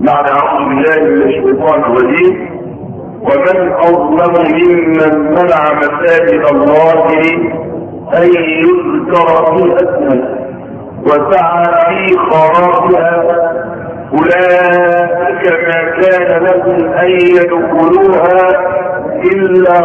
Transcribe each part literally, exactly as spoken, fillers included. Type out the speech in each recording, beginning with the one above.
بعد أعوذ بالله من الشيطان الرجيم. ومن أظلم ممن منع مساجد الله أن يذكر في اسمه وسعى في خرابها أولئك ما كان لهم أن يدخلوها إلا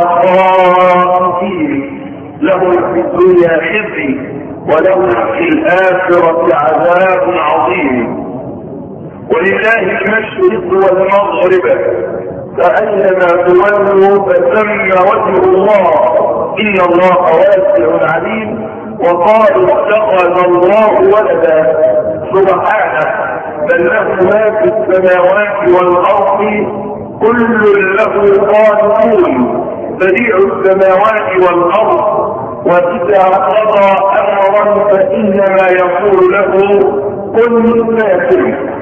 خائفين لهم في الدنيا خزي ولهم في الآخرة عذاب عظيم. ولله المشرق والمغرب فأينما تولوا فثم وجه الله إن الله واسع عليم. وقالوا اتخذ الله ولدا سبحانه بل له ما في السماوات والأرض كل له قانون بديع السماوات والأرض وإذا قضى أمرا فإنما يقول له كن فيكون.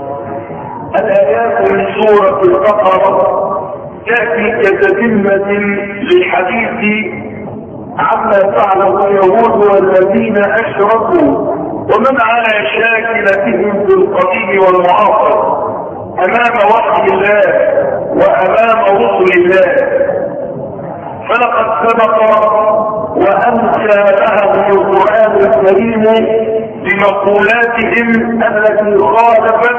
الآيات من سورة البقرة تأتي كتتمة للحديث عما فعله اليهود والذين أشركوا ومن على شاكلتهم في القديم والمعاصر أمام وحي الله وأمام رسل الله. فلقد سبق وأنشأ لهم القرآن الكريم بمقولاتهم التي خالفت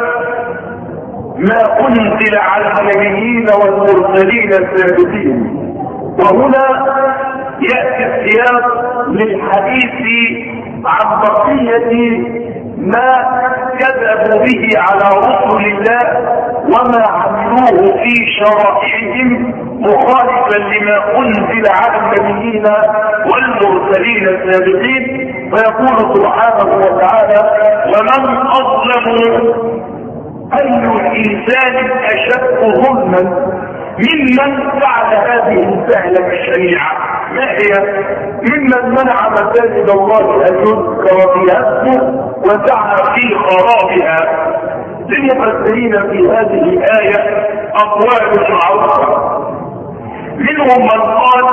ما أنزل على النبيين والمرسلين السابقين. وهنا يأتي السياق للحديث عن بقية ما كذبوا به على رسل الله وما عملوه في شرائعهم مخالفا لما أنزل على النبيين والمرسلين السابقين. فيقول سبحانه وتعالى: ومن أظلم أي الإنسان أشد ظلما ممن فعل هذه الفعلة الشنيعة. ما هي؟ ممن منع مساجد الله أن يذكر فيها اسمه وسعى في خرابها. للمفسرين في هذه الآية أقوال معروفة. منهم من قال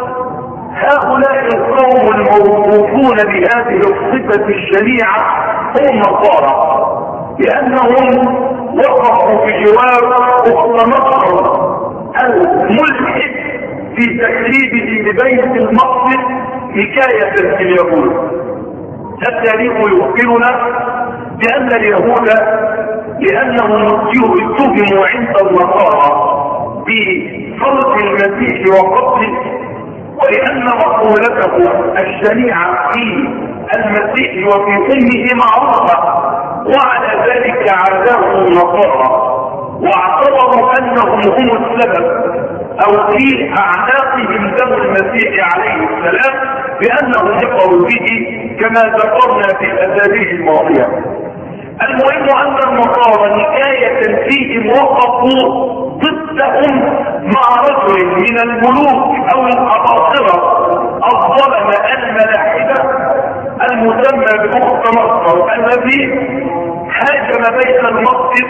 هؤلاء القوم الموصوفون بهذه الصفة الشنيعة هم النصارى، لأنهم وقفوا بجوار أخت نصر الملحد في تكذيبه ببيت المقدس حكاية اليهود. التاريخ يخبرنا بأن اليهود لأنهم اتهموا عند النصارى بفرض المسيح وقتله، ولأن مقولته الشنيعة في المسيح وفي أمه معروفة، وعلى ذلك عاداه النصارى واعتبروا أنهم هم السبب أو في أعناقهم دم المسيح عليه السلام بأنهم يقروا به كما ذكرنا في الأسابيع الماضية. المهم أن النصارى نكاية فيهم وقفوا ضدهم مع رجل من الملوك أو الأباطرة الظلمة الملاحدة المسمى بأخت نصر الذي هاجم بيت المقدس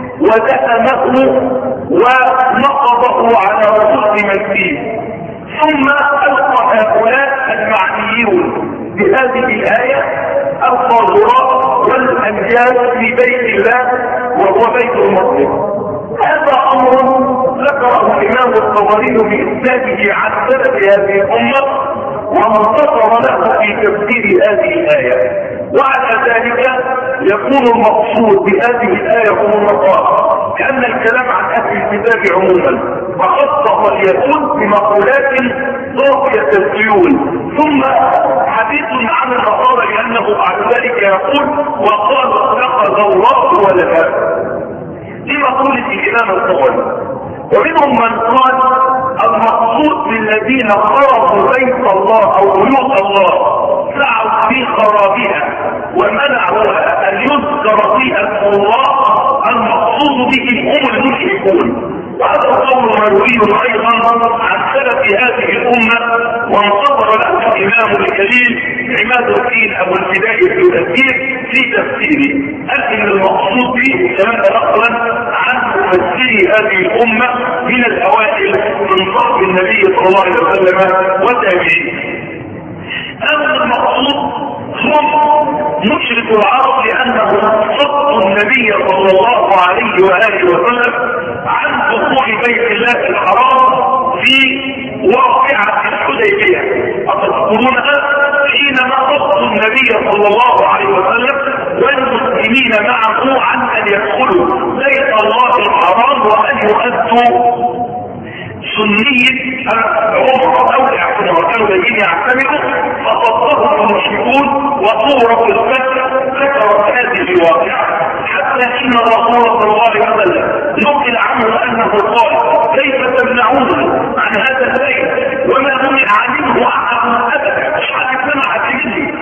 ودهمه ونقضه على رؤوس من فيه. ثم ألقى هؤلاء المعنيون بهذه الآية القاذورات والأنجاز في بيت الله وهو بيت المقدس. هذا أمر ذكره الإمام الطبري بإسناده عن سبب هذه الأمة وانتصر له في تفسير هذه الآية. وعلى ذلك يكون المقصود بهذه الآية هم النصارى، لأن الكلام عن أهل الكتاب عموما وخصص اليهود بمقولات صافية السيول. ثم حديث عن النصارى لأنه بعد ذلك يقول: وقال اتخذ الله ولدا، لمقولة الإمام الطبري. ومنهم من قال المقصود بالذين خربوا بيت الله أو بيوت الله سعوا في خرابها ومنعوا أن يذكر فيها اسم الله، المقصود به هم المشركون. وهذا القول مروي أيضا عن سلف هذه الأمة وانتصر له الإمام الكريم عماد الدين أبو الفداء في تفسير في تفسيره. قال إن المقصود به كما نقلا عن مفسري هذه الأمة من الأوائل من صحب النبي صلى الله عليه وسلم وتابعيه. هذا المقصود هم مشرك العرب لانه صد النبي صلى الله عليه واله وسلم عن دخول بيت الله الحرام في واقعة الحديبية. أتذكرونها حينما صد النبي صلى الله عليه وسلم والمسلمين معه عن ان يدخلوا بيت الله الحرام وان يؤدوا سنية عمر او اعتمار، كانوا جايين يعتمروا فصدهم المشركون. وصورة الفتح ذكرت هذه الواقعة حتى ان الرسول صلى الله عليه وسلم نقل عنه انه قال كيف تمنعون عن هذا البيت وما منع منه احد ابدا، مش حد سمع مني.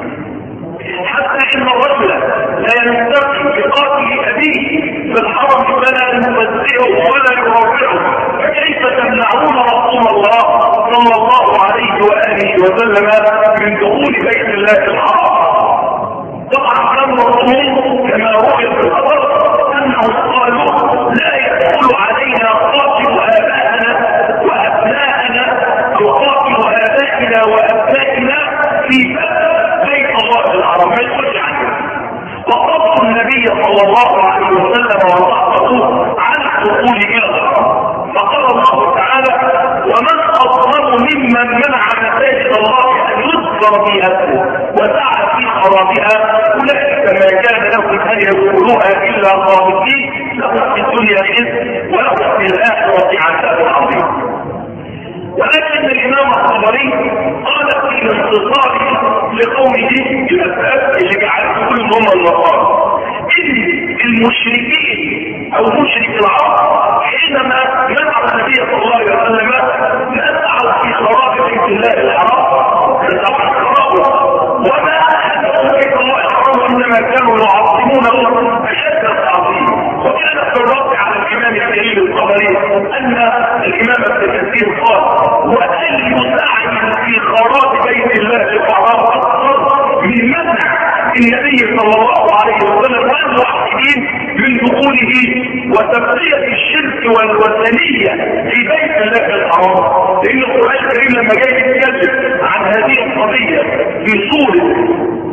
حتى ان الرجل لا ينتقي بقاتل ابيه في الحرم فلا ينفزعه ولا يروعه، فكيف تمنعون رسول الله صلى الله عليه واله وسلم من دخول بيت الله الحرام؟ طبعا كان الرسول كما روي في الخبر انهم قالوا لا يدخل علينا قاتل ابائنا وابنائنا او قاتل ابائنا وابنائنا في بيت الله الحرام، ما يخرج عنه. وقصد النبي صلى الله عليه وسلم وصحبه عن الدخول الى الحرام. فقال الله تعالى ومن اظلم ممن منع مساجد الله ان يذكر فيها اسمه وسعى في خرابها اولئك ما كان لهم ان يدخلوها الا خائفين لهم في الدنيا خزي ولهم في الاخره عذاب عظيم. ولكن الامام الطبري قال في انتصاره لقوله المسألة اللي جعلت كل هم النصارى ان المشركين او مشرك العرب حينما منع النبي صلى الله عليه وسلم ما فعل في خراب بيت الله الحرام كان طبعا خرابه وما اهله بيت الله الحرام انما كانوا يعظمونه اشد التعظيم. وكان في الرد على الامام الكريم الطبري ان الامام ابن كثير قال واي سعي في خراب بيت الله الحرام اكثر من منع النبي صلى الله عليه وسلم والموحدين من دخوله وتبقية الشرك والوثنية في بيت الله الحرام. لان القرآن الكريم لما جاي يتكلم عن هذه القضية في سورة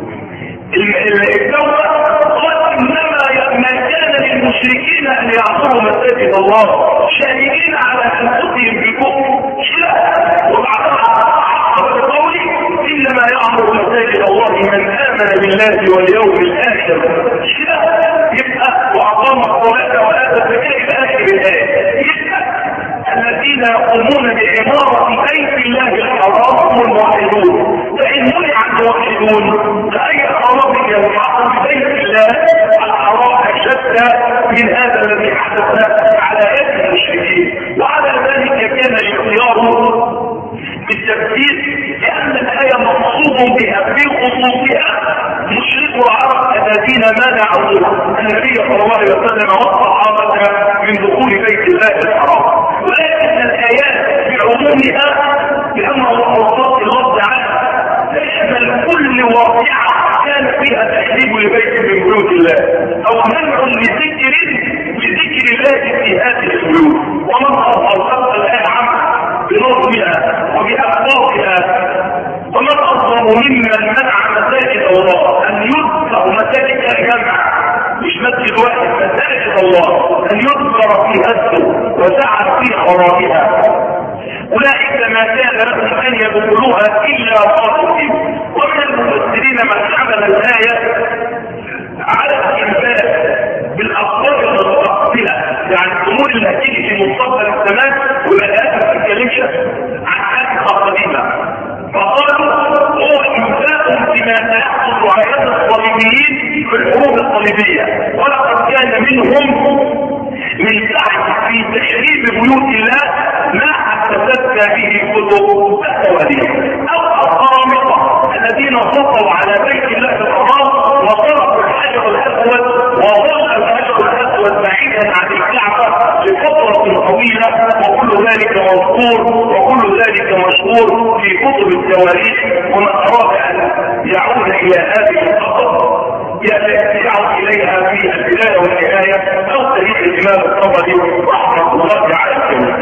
التوبة قال انما ما كان للمشركين ان يعصروا مساجد الله شاهدين على انفسهم بالكفر وبعدها بقوله انما يعمر مساجد الله من امن بالله واليوم الاخر يبقى واقام الصلاه واتى الزكاه الى اخر الايه. يبقى الذين يقومون بعماره بيت الله الحرام هم الموحدون. فان منع الموحدون فاي حرام ينفع بيت الله الحرام اشد من هذا الذي حدث على يد المشركين. وعلى ذلك كان الاختيار بالتفسير لان الايه مقصود بها في خصوصها مشرك العرب الذين منعوا النبي صلى الله عليه وسلم والصحابه من دخول بيت الله الحرام. ولكن الايات بعمومها لان الله وصف الرد عنها تشمل كل واقعه كان فيها تحريم لبيت من بيوت الله او منع لذكر لذكر الله في هذه البيوت. ومن اصدق الايه عامه بنظمها وبأخلاقها. ومن أظلم ممن منع مساجد الله أن يذكر مساجد الجمع مش مسجد واحد مساجد الله أن يذكر في اسمه وسعى في خرابها أولئك ما كان لهم أن يدخلوها إلا خائفين. ومن المفسرين من حمل الآية على الإنفاق بالأخبار المستقبلة يعني الأمور اللي هتيجي في مستقبل الزمان والآيات ما بتتكلمش عن حاجة قديمة. فقالوا هو إنفاق بما سيحصل على يد الصليبيين في الحروب الصليبية. ولقد كان منهم من سعي في تشريف بيوت الله ما حدثتنا به كتب التواريخ او القرامطه الذين سطوا على بيت الله الحرام وطرقوا الحجر الاسود وظل الحجر الاسود بعيدا عن الكعبه لفتره طويله. وكل ذلك مذكور وكل ذلك مشهور في كتب التواريخ. ومن اراد ان يعود الى هذه القصص يرجع اليها في البدايه والنهايه او تاريخ الامام الطبري رحمه الله على الجميع.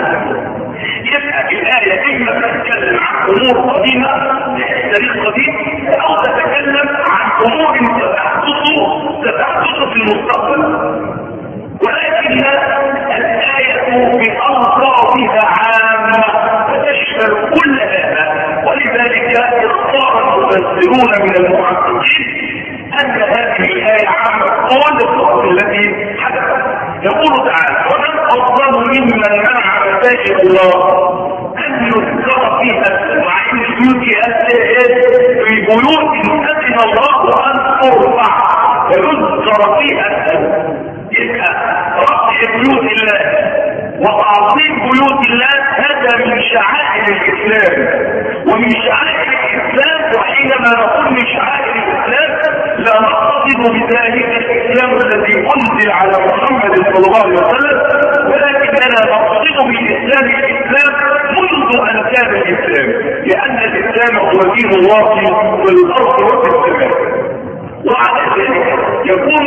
يبقى الايه اما تتكلم عن امور قديمه تاريخ قديم او تتكلم عن امور بألفاظها عامة فتشمل كل هذا. ولذلك اختار المفسرون من المحققين أن هذه الآية عامة كل الصور التي حدثت. يقول تعالى: ومن أظلم ممن منع مساجد الله أن يذكر فيها اسمه عن البيوت في بيوت أذن الله أن ترفع ويذكر فيها اسمه. يبقى رفع بيوت الله وتعظيم بيوت الله هذا من شعائر الإسلام، ومن شعائر الإسلام. وحينما نقول من شعائر الإسلام لا نقصد بذلك الإسلام الذي أنزل على محمد صلى الله عليه وسلم، ولكننا نقصد بالإسلام الإسلام منذ أن كان الإسلام، لأن الإسلام هو دين الله والأرض والسماء. وعلى ذلك يكون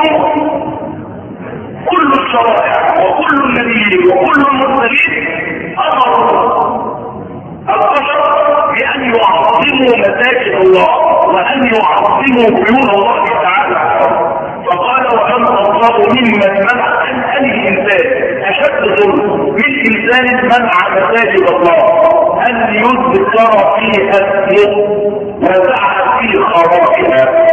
كل الشرائع وكل النبيين وكل المرسلين أمروا البشر بأن يعظموا مساجد الله وأن يعظموا بيوت الله تعالى. فقال: ومن أظلم ممن منع عن الإنسان أشد ظلم من إنسان منع مساجد الله أن يذكر فيها اسمه وسعى في خرابها.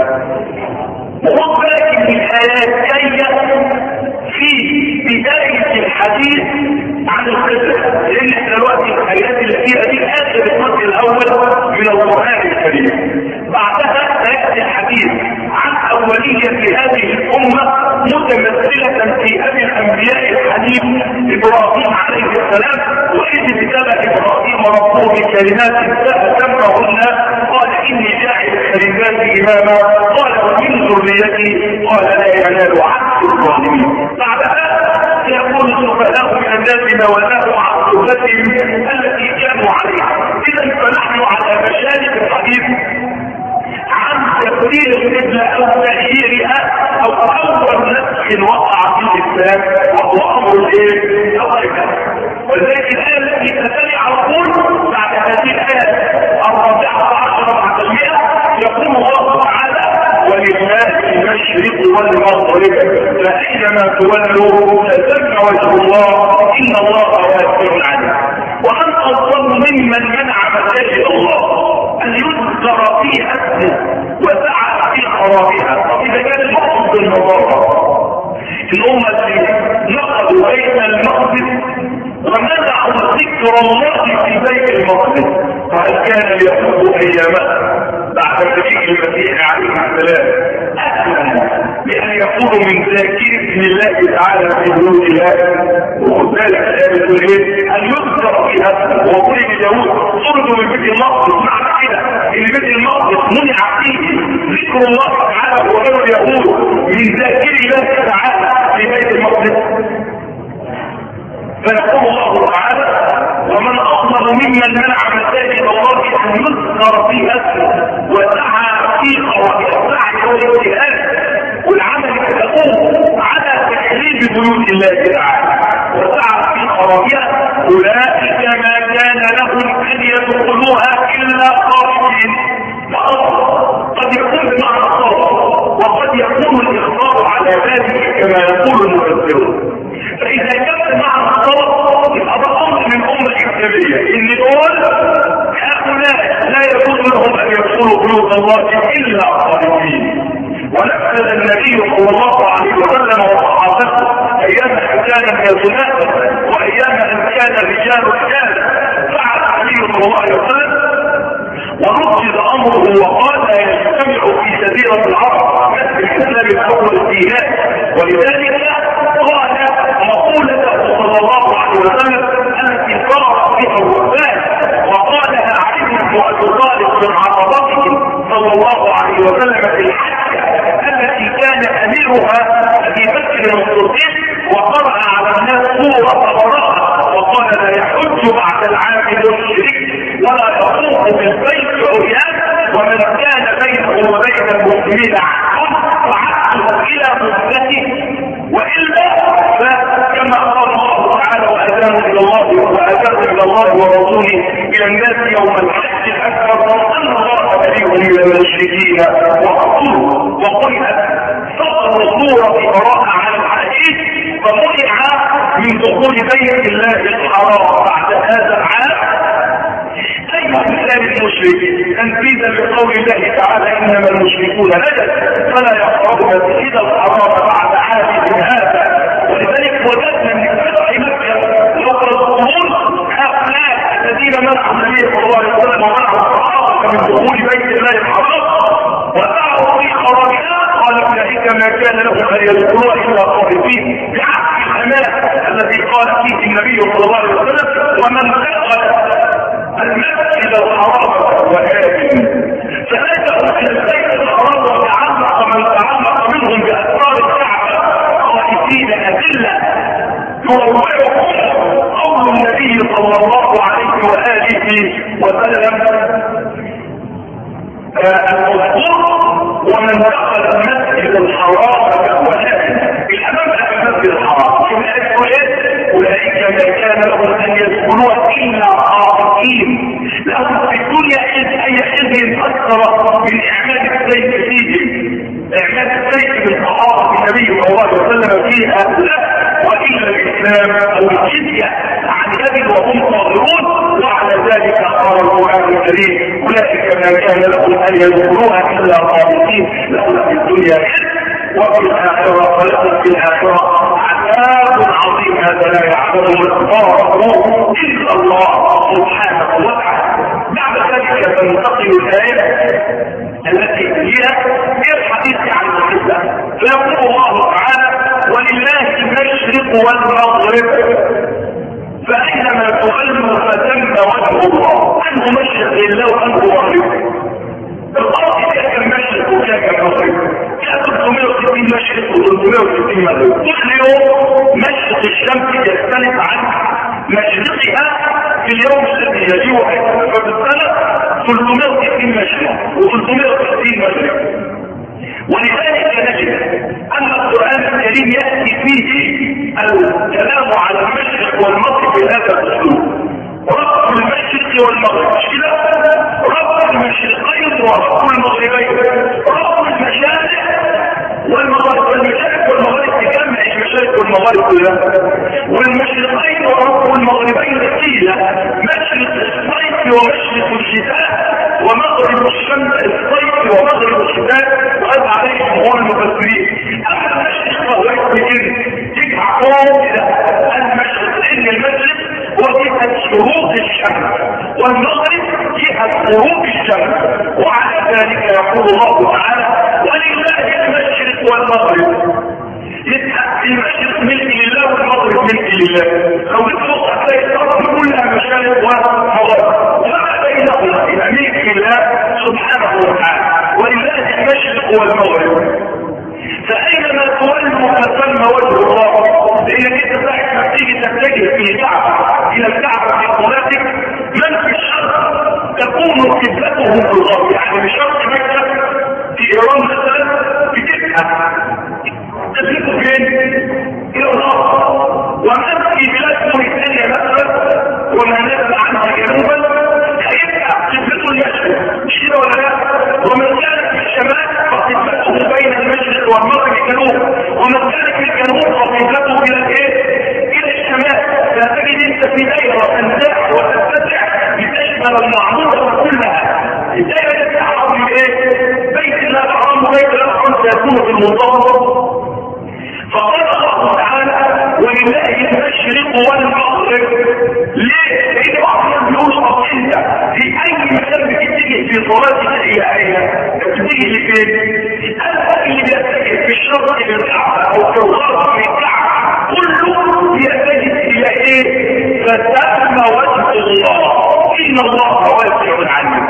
ولكن الآيات جاية في بداية الحديث عن القبلة، لأن احنا دلوقتي الآيات اللي فيها دي آخر الفصل الأول من القرآن الكريم. بعدها سيأتي الحديث عن أولية هذه الأمة متمثلة في أبي الأنبياء الحنيف إبراهيم عليه السلام، وإذ ابتلى إبراهيم ربه بكلمات فأتمهن قال: إني جاعل للناس إماما قال: ومن ذريتي قال: لا ينال عهد الظالمين. بعدها سيقول السفهاء من الناس ما ولاهم عن قبلتهم التي كانوا عليها. إذا فنحن على مشارف الحديث عن تبديل القبلة أو تغييرها أو أول نسخ وقع في الإسلام وهو أمر الإيه؟ القبلة. ولذلك الآية التي تتبع على طول بعد هذه الآية الرابعة عشرة بعد المئة يقول الله تعالى: ولله المشرق والمغرب فأينما تولوا فثم وجه الله إن الله واسع عليم. ومن أظلم ممن منع مساجد الله أن يذكر فيها اسمه وسعى في خرابها. إذا كان المقصود بالمضارة الأمة التي نقضوا بيت المقدس ومنعوا ذكر الله في بيت المقدس، فهل كان اليهود أيامها بعد مجيء المسيح عليه السلام أسلم بأن يكونوا من ذاكر اسم الله تعالى في بيوت الله؟ وخذ بالك الآية تقول إيه؟ أن يذكر في اسمه. وقل اليهود صرتوا من بيت المقدس، معنى كده إن بيت المقدس منع فيه ذكر الله تعالى وغير اليهود من ذاكر الله تعالى في بيت المقدس. فيقول الله تعالى: ومن أظلم ممن منع مساجد الله أن يذكر في اسمه وسعى في خرابها. السعي هو الاجتهاد والعمل تقوم على تحريم بيوت الله تعالى وسعى في خرابها. أولئك ما كان لهم أن يدخلوها إلا خائفين. قد يكون بمعنى الصوت وقد يكون الإخبار على ذلك كما يقول المفسرون. فإذا كان معنى الصوت يبقى ده أمر من الأمة الإسلامية إن دول هؤلاء لا يجوز لهم أن يدخلوا بيوت الله إلا خائفين. ونفذ النبي صلى الله عليه وسلم وصحابته أيام أن كان يزنات وأيام أن كان الرجال رجال. فعل النبي صلى الله عليه وسلم ونفذ أمره وقال: لا يجتمع في جزيرة العرب مثل الإسلام الأول الدينات. ولذلك قال مقولته صلى الله عليه وسلم التي قرأ بها الوفاة وقالها علي بن أبي طالب من عرضته صلى الله عليه وسلم في الحجة التي كان أميرها أبي بكر الصديق، وقرأ على الناس سورة براءة وقال: لا يحج بعد العام مشرك ولا يطوف بالبيت عريان ومن كان بينه وبين المسلمين عهد فعهده إلى مدته، وإلا فكما قال الله تعالى: وأذان إلى الله وأذان إلى الله ورسوله إلى الناس يوم الحج الأكبر أن الله بريء من المشركين ورسوله. وقرأت سطر سورة براءة على الحديث فمنع من دخول بيت الله الحرام بعد هذا العام ايها الانسان المشرك تنفيذا لقول الله تعالى انما المشركون نجس فلا يقربون المسجد الحرام بعد عامهم هذا. ولذلك وجدنا من فتح مكه يقرؤون هؤلاء الذين منعوا النبي صلى الله عليه وسلم ومنعوا الصحابه من دخول بيت الله الحرام ودعوا في خرابها قال اولئك ما كان لهم ان يدخلوها الا خائفين بعكس الامان الذي قال فيه النبي صلى الله عليه وسلم ومن دخل المسجد الحرام وآمن. فلجأوا الى البيت الحرام وتعلق من تعلق منهم باسرار الكعبه خائفين اذله يروعهم قول النبي صلى الله عليه واله وسلم المذكور ومن دخل المسجد الحرام فهو آمن. الامام المسجد الحرام اولئك ما كان لهم ان يدخلوها الا خائفين لهم في الدنيا اي حزب اكثر من اعمال السيف فيهم اعمال السيف بالصحابه النبي صلى الله عليه وسلم فيها والا الاسلام او الجزيه عن يد وهم صاغرون. وعلى ذلك قال القران الكريم اولئك ما كان لهم ان يدخلوها الا خائفين لهم في الدنيا حزب وفي الاخره ولهم في الاخره عذاب عظيم هذا لا يعلمه الاخبار الا الله سبحانه وتعالى. بعد ذلك تنتقل الايه التي هي هي الحديث عن القبله فيقول الله تعالى ولله المشرق والمغرب فاينما تولوا فثم وجه الله. انه مشرق لله وانه مغرب. الارض فيها كم مشرق وفيها كم مغرب فيها ثلاثمائة وستين مشرق و360 مغرب. كل يوم مشرق الشمس يختلف عن مشرقها في اليوم الذي يليه ففي السنه ثلاثمائة وستين مشرق و360 مغرب. ولذلك نجد ان القران الكريم ياتي فيه الكلام على المشرق والمغرب بهذا الاسلوب. رب المشرق والمغرب مش كده؟ رب المشرقين ورب المغربين. رب المشارق والمغرب والمشارق والمغرب تجمع المشارق والمغرب كلها والمشرقين ورب المغربين قيل مشرق الصيف ومشرق الشتاء ومغرب الشمس الصيف ومغرب الشتاء وهذا عليهم هو المفسرين. اما المشرق فهو اسم تجمع قوم المشرق لان المشرق وجهة شروق الشمس والمغرب جهة غروب الشمس. وعلى ذلك يقول الله تعالى ولله المشرق والمغرب. يتحق المشرق ملك لله والمغرب ملك لله. لو تبص هتلاقي الارض كلها مشارق ومغرب وما بينهما الى ملك الله سبحانه وتعالى. ولله المشرق والمغرب فاينما تولوا فثم وجه الله. لانك انت ساعه ما تيجي تتجه في الكعبه الى الكعبه في صلاتك من في الشرق تكون قبلتهم في الغرب. يعني في شرق مكه في ايران مثلا بتبقى تبقى فين؟ الى الغرب. ومن في بلاد موريتانيا مثلا وما نزل عنها جنوبا هيبقى قبلته المشرق مش كده ولا لا؟ ومن كان في الشمال فقبلته بين المشرق والمغرب الجنوب ومن كان في الجنوب فقبلته الى الايه؟ الى الشمال. فتجد انت في دائره تنزاح وتتسع لتشمل المعموره كلها. الدائره تتحرك بايه؟ بيت الله الحرام وبيت الله الحرام سيكون في المنتصف. فقال الله تعالى ولله المشرق والمغرب. ليه؟ لان بعض الناس بيقولوا طب انت في اي مكان بتتجه في صلاتك الى اين؟ بتتجه لفين؟ هل اللي بيتجه في الشرق للكعبه او في الغرب للكعبه كله يتجه الى ايه؟ فثم وجه الله ان الله واسع عليم.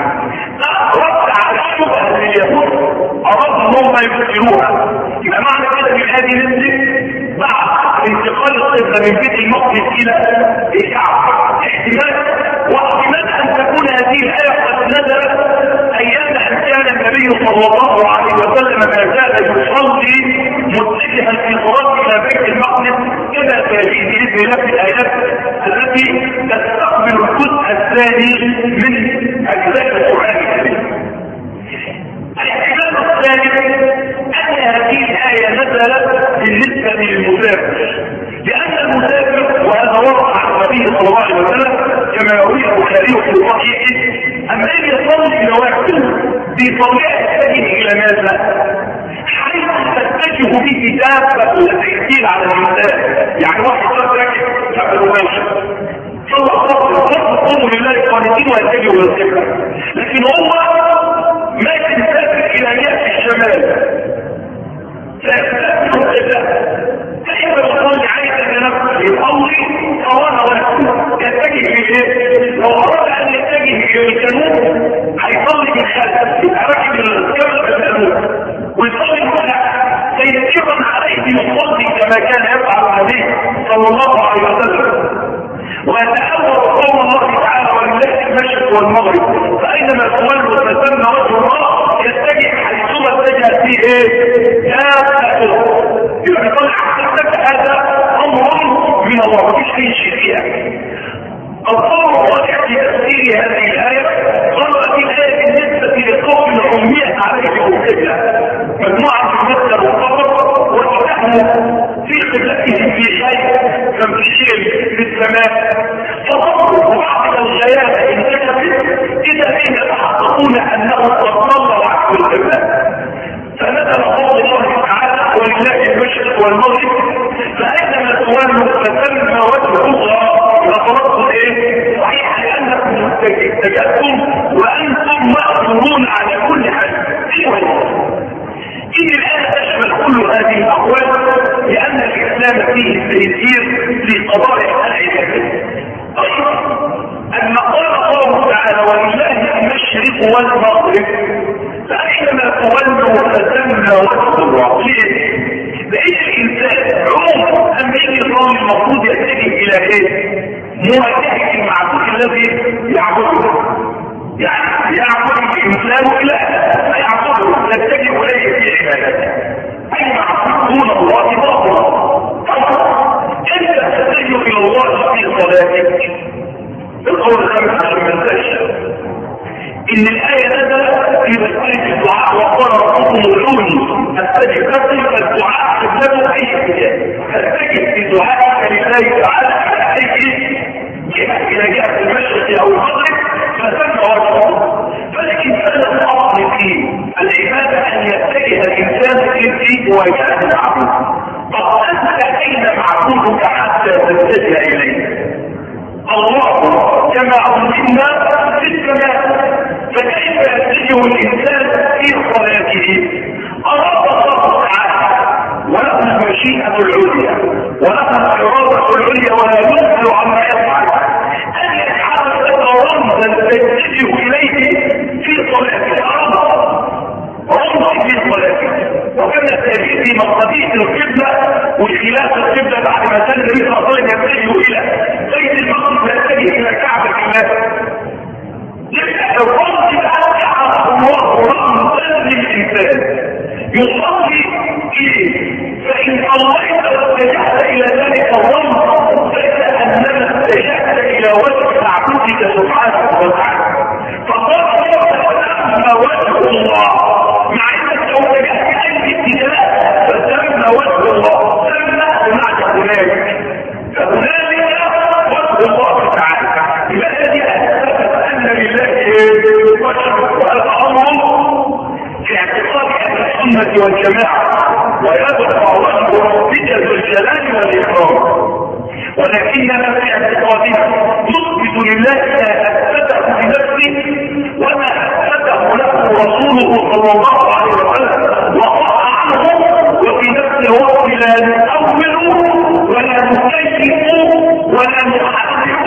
رد على الشبهه لليهود ارادوا انهم يفسروها. يبقى معنى كده من هذه نزلت بعد انتقال القبله من بيت المقدس الى الكعبه احتمال واحتمال ان تكون هذه الايه قد نزلت ايام ان كان النبي صلى الله عليه وسلم ما زال يصلي متجها في صلاته الى بيت المقدس كما تاتي باذن الله في الايات التي تستقبل الجزء الثاني من اجزاء القران الكريم. الاحتمال الثالث ان هذه الايه نزلت بالنسبه للمسافر لان المسافر النووي البخاري في صحيحه اما ان يصلي النوافل بيصليها يتجه الى ماذا؟ حيث تتجه به دابه التيسير على الانسان. يعني واحد صار راكب يعمل ماشي صلى الله قوموا لله قانتين ويتجه الى القبله، لكن هو ماشي مسافر الى يأس الشمال فيستثمر القبله. كيف يصلي عايز لنفسه يصلي طوال وقته يتجه اليه؟ لو اراد ان يتجه الى الجنوب هيصلي من خلف يبقى راكب الجبل بالجنوب ويصلي هنا سيسيرا عليه يصلي كما كان يفعل النبي صلى الله عليه وسلم ويتأول قول الله تعالى ولله المشرق والمغرب فأينما تولوا فثم وجه الله يتجه حيثما اتجه فيه ايه؟ كافته. يبقى يقول حسبت هذا امر من الله مفيش اي شيء فيها. القول الراجع في تفسير هذه الايه قرأت الايه بالنسبه لقوم عميت عليه القبله مجموعه من مكه وقبر واتهموا في قبلتهم في شيء تمثيل في السماء فظنوا بعض الغيابه انكشفت اذا كانوا يتحققون انه قد صلوا عكس القبله. فنزل قول الله تعالى ولله المشرق والمغرب فاينما تولوا فثم وجه الله. فطلبتم ايه؟ صحيح لانكم اتجهتم وانتم مأمورون على كل حال. إن الآن تشمل كل هذه الأقوال لأن الإسلام فيه التيسير في قضايا العبادة. أيضا أن قال الله تعالى ولله المشرق والمغرب فأينما تولوا فثم وجه الله. ليه؟ بأي الإنسان عموما أما يصلي المفروض يتجه إلى إيه؟ مواجهة المعبود الذي يعبده. يعني يعبد الإنسان إلى فيعبده يتجه إليه في عبادته أي معبود دون الله باطلا. أنت تتجه إلى الله في صلاتك. القول الخامس عشان ما انساش إن الآية نزلت في مسألة الدعاء وقال ربكم ادعوني أستجب لكم. الدعاء قبلته أي اتجاه أستجب في دعائك لله تعالى على أي جهة إلى جهة المشرق أو المغرب فثم وجهه. فلكن كان الأصل في العبادة أن يتجه الإنسان في مواجهة المعبود. طب أنت أين معبودك حتى تتجه إليه؟ الله كما علمنا في السماء. فكيف يتجه الإنسان في صلاته؟ أراد الله تعالى وله المشيئة العليا وله الإرادة العليا ولا يسأل عما يفعل أن يجعل لك رمزا تتجه إليه في صلاته. رمز في صلاته. وكان التاريخ في مقاديس القبلة وخلاف القبلة بعد ما كان النبي صلى الله عليه وسلم يتجه إلى بيت المقدس يتجه إلى كعبة الله. يبقى الرمز الآن جعله الله رمزا للإنسان يصلي إليه. فإن صليت واتجهت إلى ذلك الرمز فكأنما اتجهت إلى وجه معبودك سبحانه وتعالى. فقال فثم وجه الله مع أنك لو اتجهت أي اتجاه فثم وجه الله ثم هناك هناك فهنالك وجه الله تعالى. إذا الذي أثبت أن لله وجه وهذا أمر في اعتقاد أهل السنة والجماعة ويبقى وجه ربك ذو الجلال والإكرام. ولكننا في اعتقادنا نثبت لله ما اثبته لنفسه وما اثبته له رسوله صلى الله عليه وسلم وقطع عنه. وفي نفس الوقت لا نؤول ولا نكيف ولا نحرك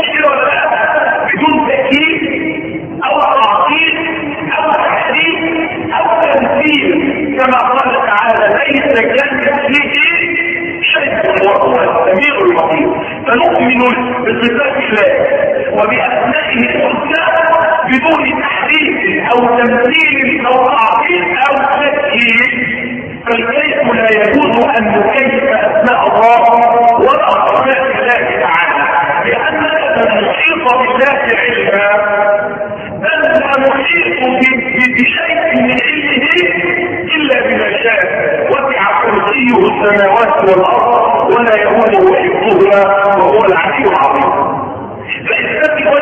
بدون تأكيد او تعطيل او تحديد او تمثيل كما قال تعالى ليس كمثله شيء وهو السميع البصير. فنؤمن بصفات الله وبأسمائه الحسنى بدون تحريف او تمثيل او تعطيل او تكييف. فالكيف لا يجوز ان نكيف اسماء الله ولا اسماء الله تعالى لاننا لن نحيط بالله علما بل لا نحيط بشيء من علمه الا بما شاء. وسع كرسيه السماوات والارض ولا يؤوده حفظهما وهو العلي العظيم. فاثبت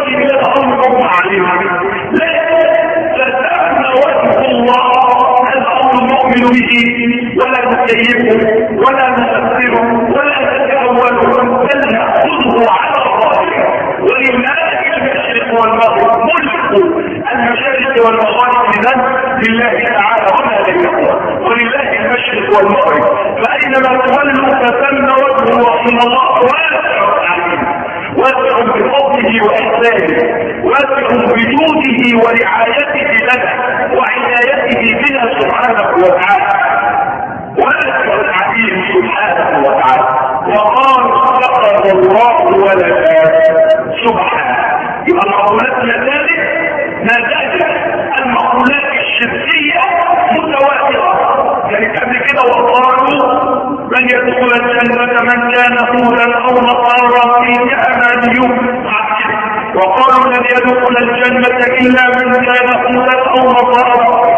نكيفه ولا نفسره ولا نتأوله بل نأخذه على الظاهر. ولله المشرق والمغرب، ملك المشارق والمغارب لمن؟ لله تعالى وما لم يكن. ولله المشرق والمغرب فأينما تولوا فثم وجهه، وإن الله واسع عليم، واسع بفضله وإحسانه، واسع بجوده ورعايته لنا وعنايته بنا سبحانه وتعالى، واسع عليم سبحانه وتعالى. وقال اتخذ الله ولدا سبحانه. يبقى المقولات ذلك ما زالت المقولات الشركيه متواتره، يعني قبل كده وقالوا من يدخل الجنه من كان هودا او نصارى في امانيهم، وقالوا لن يدخل الجنه الا من كان هودا او نصارى،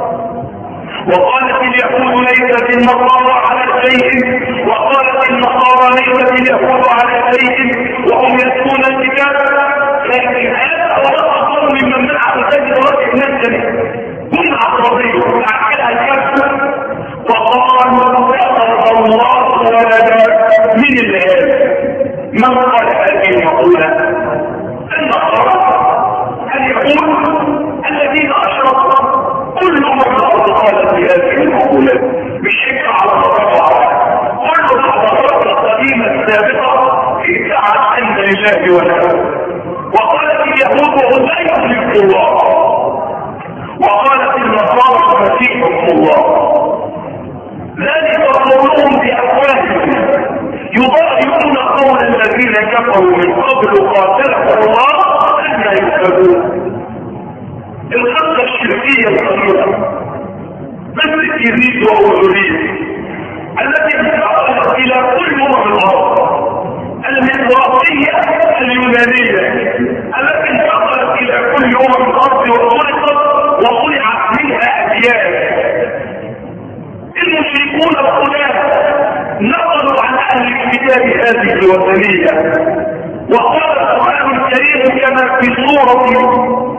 وقالت اليهود ليست النصارى على شيء، وقالت النصارى ليست اليهود على شيء، وهم يتلون الكتاب. لكن هذا هو أفضل ممن منع تجد وجه نفسه هم عصريه أعكلها الكذب. وقالوا اتخذ الله ولدا. من الآن من قال هذه المقولة؟ النصارى، اليهود الذين أشركوا، كل من قال في هذه المقولة بالشكل على الرفع، كل الحضارات القديمة السابقة ادعت أن لله ولدا. وقالت اليهود عزير ابن الله، وقالت النصارى المسيح ابن الله. ذلك قولهم بأفواههم يضاهئون قول الذين كفروا من قبل قاتلهم الله أن يكذبون. الخطة الشركية الخطيرة بس يريد وهو يريد التي تتعرض إلى كل أمم الأرض، الميراثية اليونانية التي انتقلت إلى كل أمم الأرض وخلقت وخلعت منها أديان. المشركون القدامى نقلوا عن أهل الكتاب هذه الوثنية، وقال القرآن الكريم كما في سورة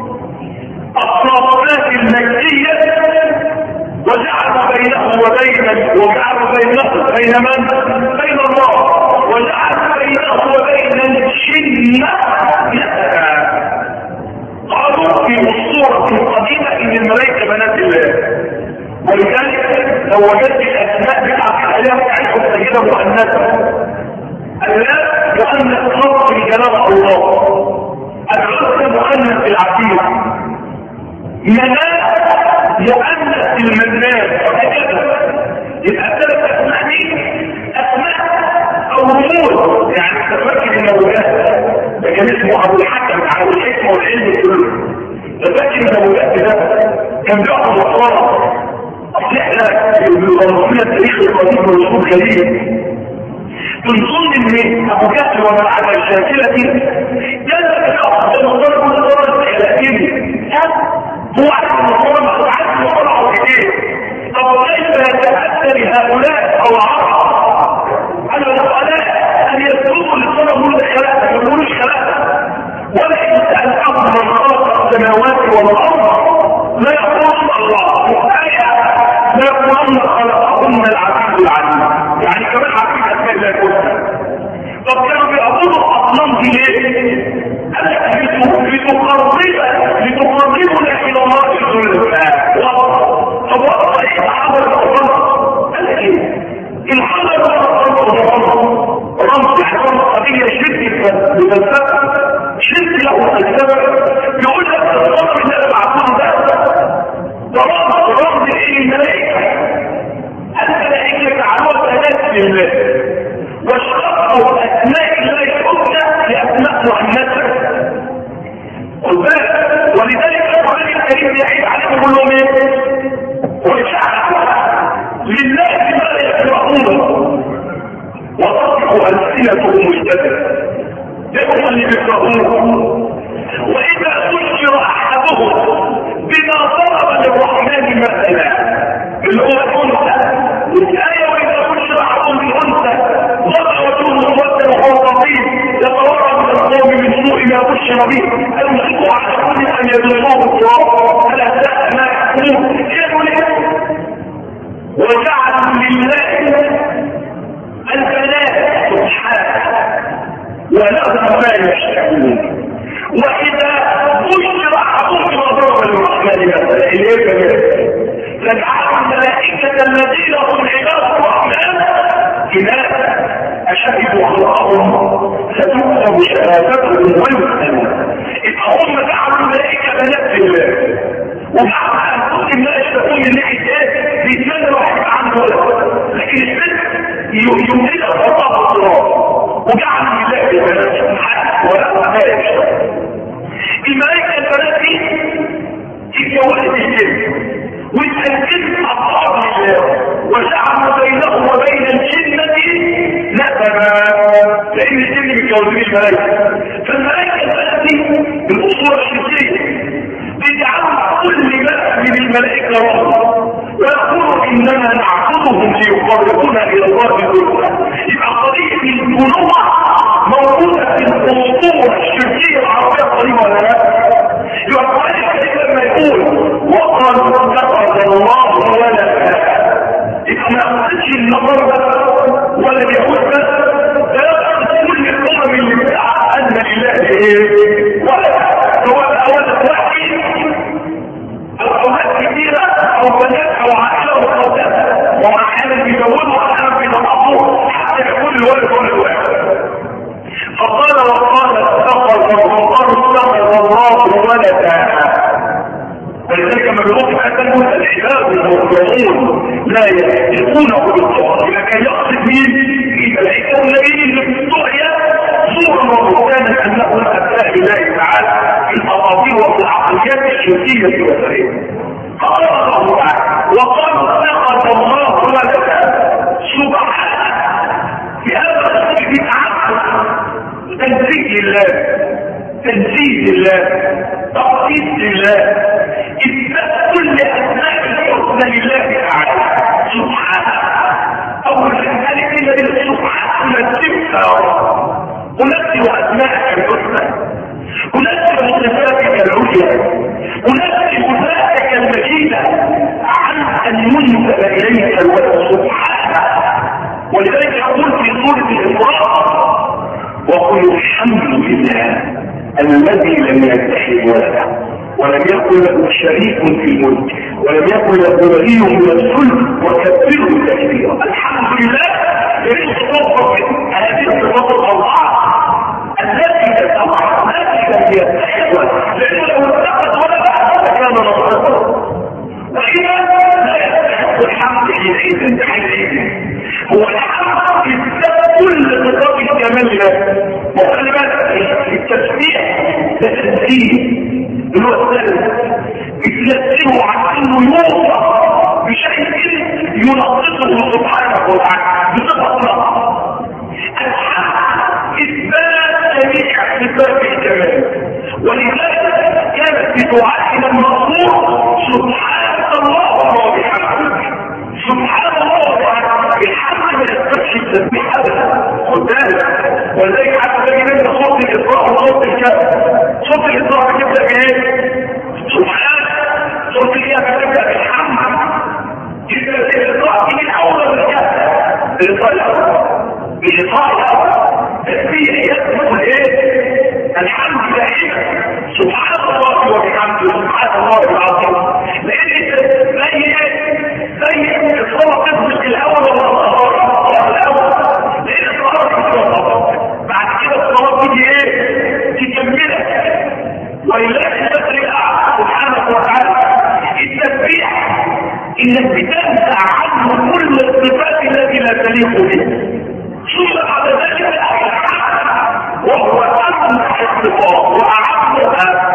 الصافات المكية وجعل بينه وبين وجعل بينه بين من؟ بين الله، وجعل بينه وبين الجن نسبا. قالوا في الصورة القديمة ان الملائكة بنات الله، ولذلك لو وجدت الاسماء بتاعت الحياة بتاعتهم سيدة مؤنثة، الله مؤنث خاص بجلال الله، العزة مؤنث بالعقيدة، مناء مؤنث المنان، يبقى ثلاث اسماء دي اسماء او رموز. يعني تفكر النبوات ده كان اسمه ابو الحكم على الحكمه والعلم كله، تفكر النبوات ده كان بياخد وصاله. اصل احنا بنظن التاريخ القديم والرسول الكريم بنظن ان ابو جهل ومن على الشاكله دي كان بياخد وصاله من صوره الثلاثين. هو عارف المصورة ما هو عارف المصورة ايه. طب كيف يتأثر هؤلاء او العرب على العقلاء ان يسلكوا للصورة من الخلاء ما يقولوش خلاء، ولا ان سألتهم من خلق السماوات والارض لا يقولون الله مختلفة، لا يقولون خلقهن العزيز العليم، يعني كمان عارفين اسماء لا يقولها. طب كانوا بيعبدوا اصنام دي ليه؟ قال لك لتقربنا لتقربنا الى الله الزلفاء. طب وقت ايه حضر الرمز؟ قال لك ايه؟ الحضر هو الرمز، رمز يعني رمز قضية شرك بفلسفة، شرك له فلسفة. يقول لك الصبر اللي انا بعتهم ده ده رمز رمز ايه؟ الملائكة. الملائكة جعلوها ثلاث لله، واشتقوا اسماء الله الحسنى لاسماء مؤنثة. ولذلك القرآن الكريم يعيب عليهم كل يوم ايه؟ وجعل لله ما يكرهون وتصبح ألسنتهم مجتمعة. ده اللي بيكرهون. وإذا ذكر أحدهم بما ضرب للرحمن مثلا اللي هو الأنثى، الآية وإذا ذكر أحدهم بالأنثى ضرب وجهه مسودا وهو طبيب يتورع من القوم من سوء ما بشر به، المشرك على كل ان يدلوه التراب فلا ساء ما يحكمون. وجعلوا لله ولهم ما يشتهون. واذا بشر احدهم بضرب الرحمن مثلا اليه كمان فجعل الملائكه الذين هم عباد الرحمن اناثا اشهدوا خلقهم ستكتب شهادتهم ويسالون. يبقى هم جعلوا الملائكه بنات الله وجعلوا انفسهم لا يشتهون من ناحيه ايه؟ بيتمنى واحد عنده ولد، لكن الست يملكها خطاب الصراط وجعل الملائكه بنات ولا ما يشتهون. الملائكه البنات دي تتجوزت الجن وتأكد أصحاب الله وجعل بينهم وبين الجنة نسبا، لأن الجن بيتجوزين الملائكة. فالملائكة البنات دي بالأصول الشركية بيجعلوا كل ملك من الملائكة رحمة ويقولوا إنما نعبدهم ليقربونا إلى الله بالقربة. يبقى قضية البنوة موجودة في الأسطورة الشركية العربية قريبة ولا لا؟ يبقى القرآن الكريم لما يقول وقالوا اتخذ الله ولدا، يبقى ما يقصدش النظر ولا اليهود بس، ده يقصد كل الأمم اللي بتاع أن لله إيه؟ ولد، سواء ولد واحد أو أولاد كثيرة أو بنات أو عائلة أو أولاد، ومع أحيانا بيزودوا وأحيانا بينقصوا حتى يكون الولد ولد واحد. فقال وقال اتخذ الله ولدا. ولذلك لما بيقول حتى الموت العباد المؤمنون لا يسبقونه بالطاعة، إذا كان يقصد مين؟ الملائكة والنبيين اللي في الدنيا صورة وكانت أنهم أبناء الله تعالى في الأساطير وفي العقليات الشركية الوثنية. قال الله تعالى وقالوا اتخذ الله ولدا سبحانه. في هذا الصدق تعبد تنزيه الله، تنزيه الله، تقديس لله، إثبات كل أسماء الحسنى لله تعالى سبحانه. أول ذلك الذي سبحانه نسبك ونسب أسماءك الحسنى، ونسب صفاتك العليا، ونسب ذاتك المجيدة عن أن ينسب إليك الولد سبحانه. ولذلك يقول في سورة الإسراء وقل الحمد لله الذي لم يتخذ ولدا ولم يكن له شريك في الملك ولم يكن له ولي من الذل وكبره تكبيرا. الحمد لله يريد تطبق هذه الصفات الاربعه التي تتبع التي لم يتخذ ولدا، لانه لو اتخذ ولدا لكان نصرا، واذا لا يستحق الحمد حينئذ حينئذ هو الحمد يستحق كل صفات الكمال له. وخلي بالك التسبيح ده تسبيح اللي هو السلم بتنزله عن انه يوصف بشيء ينقصه سبحانه وتعالى بصفه نقص. الحمد اثبات جميع صفات الكمال، ولذلك كانت في دعائنا المقصود سبحان الله وبحمده. سبحان الله وبحمده الحمد ما يثبتش التسبيح ابدا، خد بالك. ولذلك حتى تجد ان صوت الاسراء وصوت الكهف، صوت الاسراء بتبدا بايه؟ سبحان. صوت الكهف بتبدا بالحمد. يبدا الاسراء من الاول بالكهف، الاسراء الاول بالاسراء الاول تسبيح يثبت ايه؟ الحمد دائما سبحان الله وبحمده سبحان الله العظيم. لان زي زي الصلاه تثبت الاول ولا الاول، لان الصلاه تثبت بعد كده الصلاه تيجي ايه؟ تكملها. ولله النصر الاعلى سبحانه وتعالى. التسبيح انك بتنزع عنه كل الصفات التي لا تليق به، ثم بعد ذلك الحمد وهو امسح الصفات واعظمها.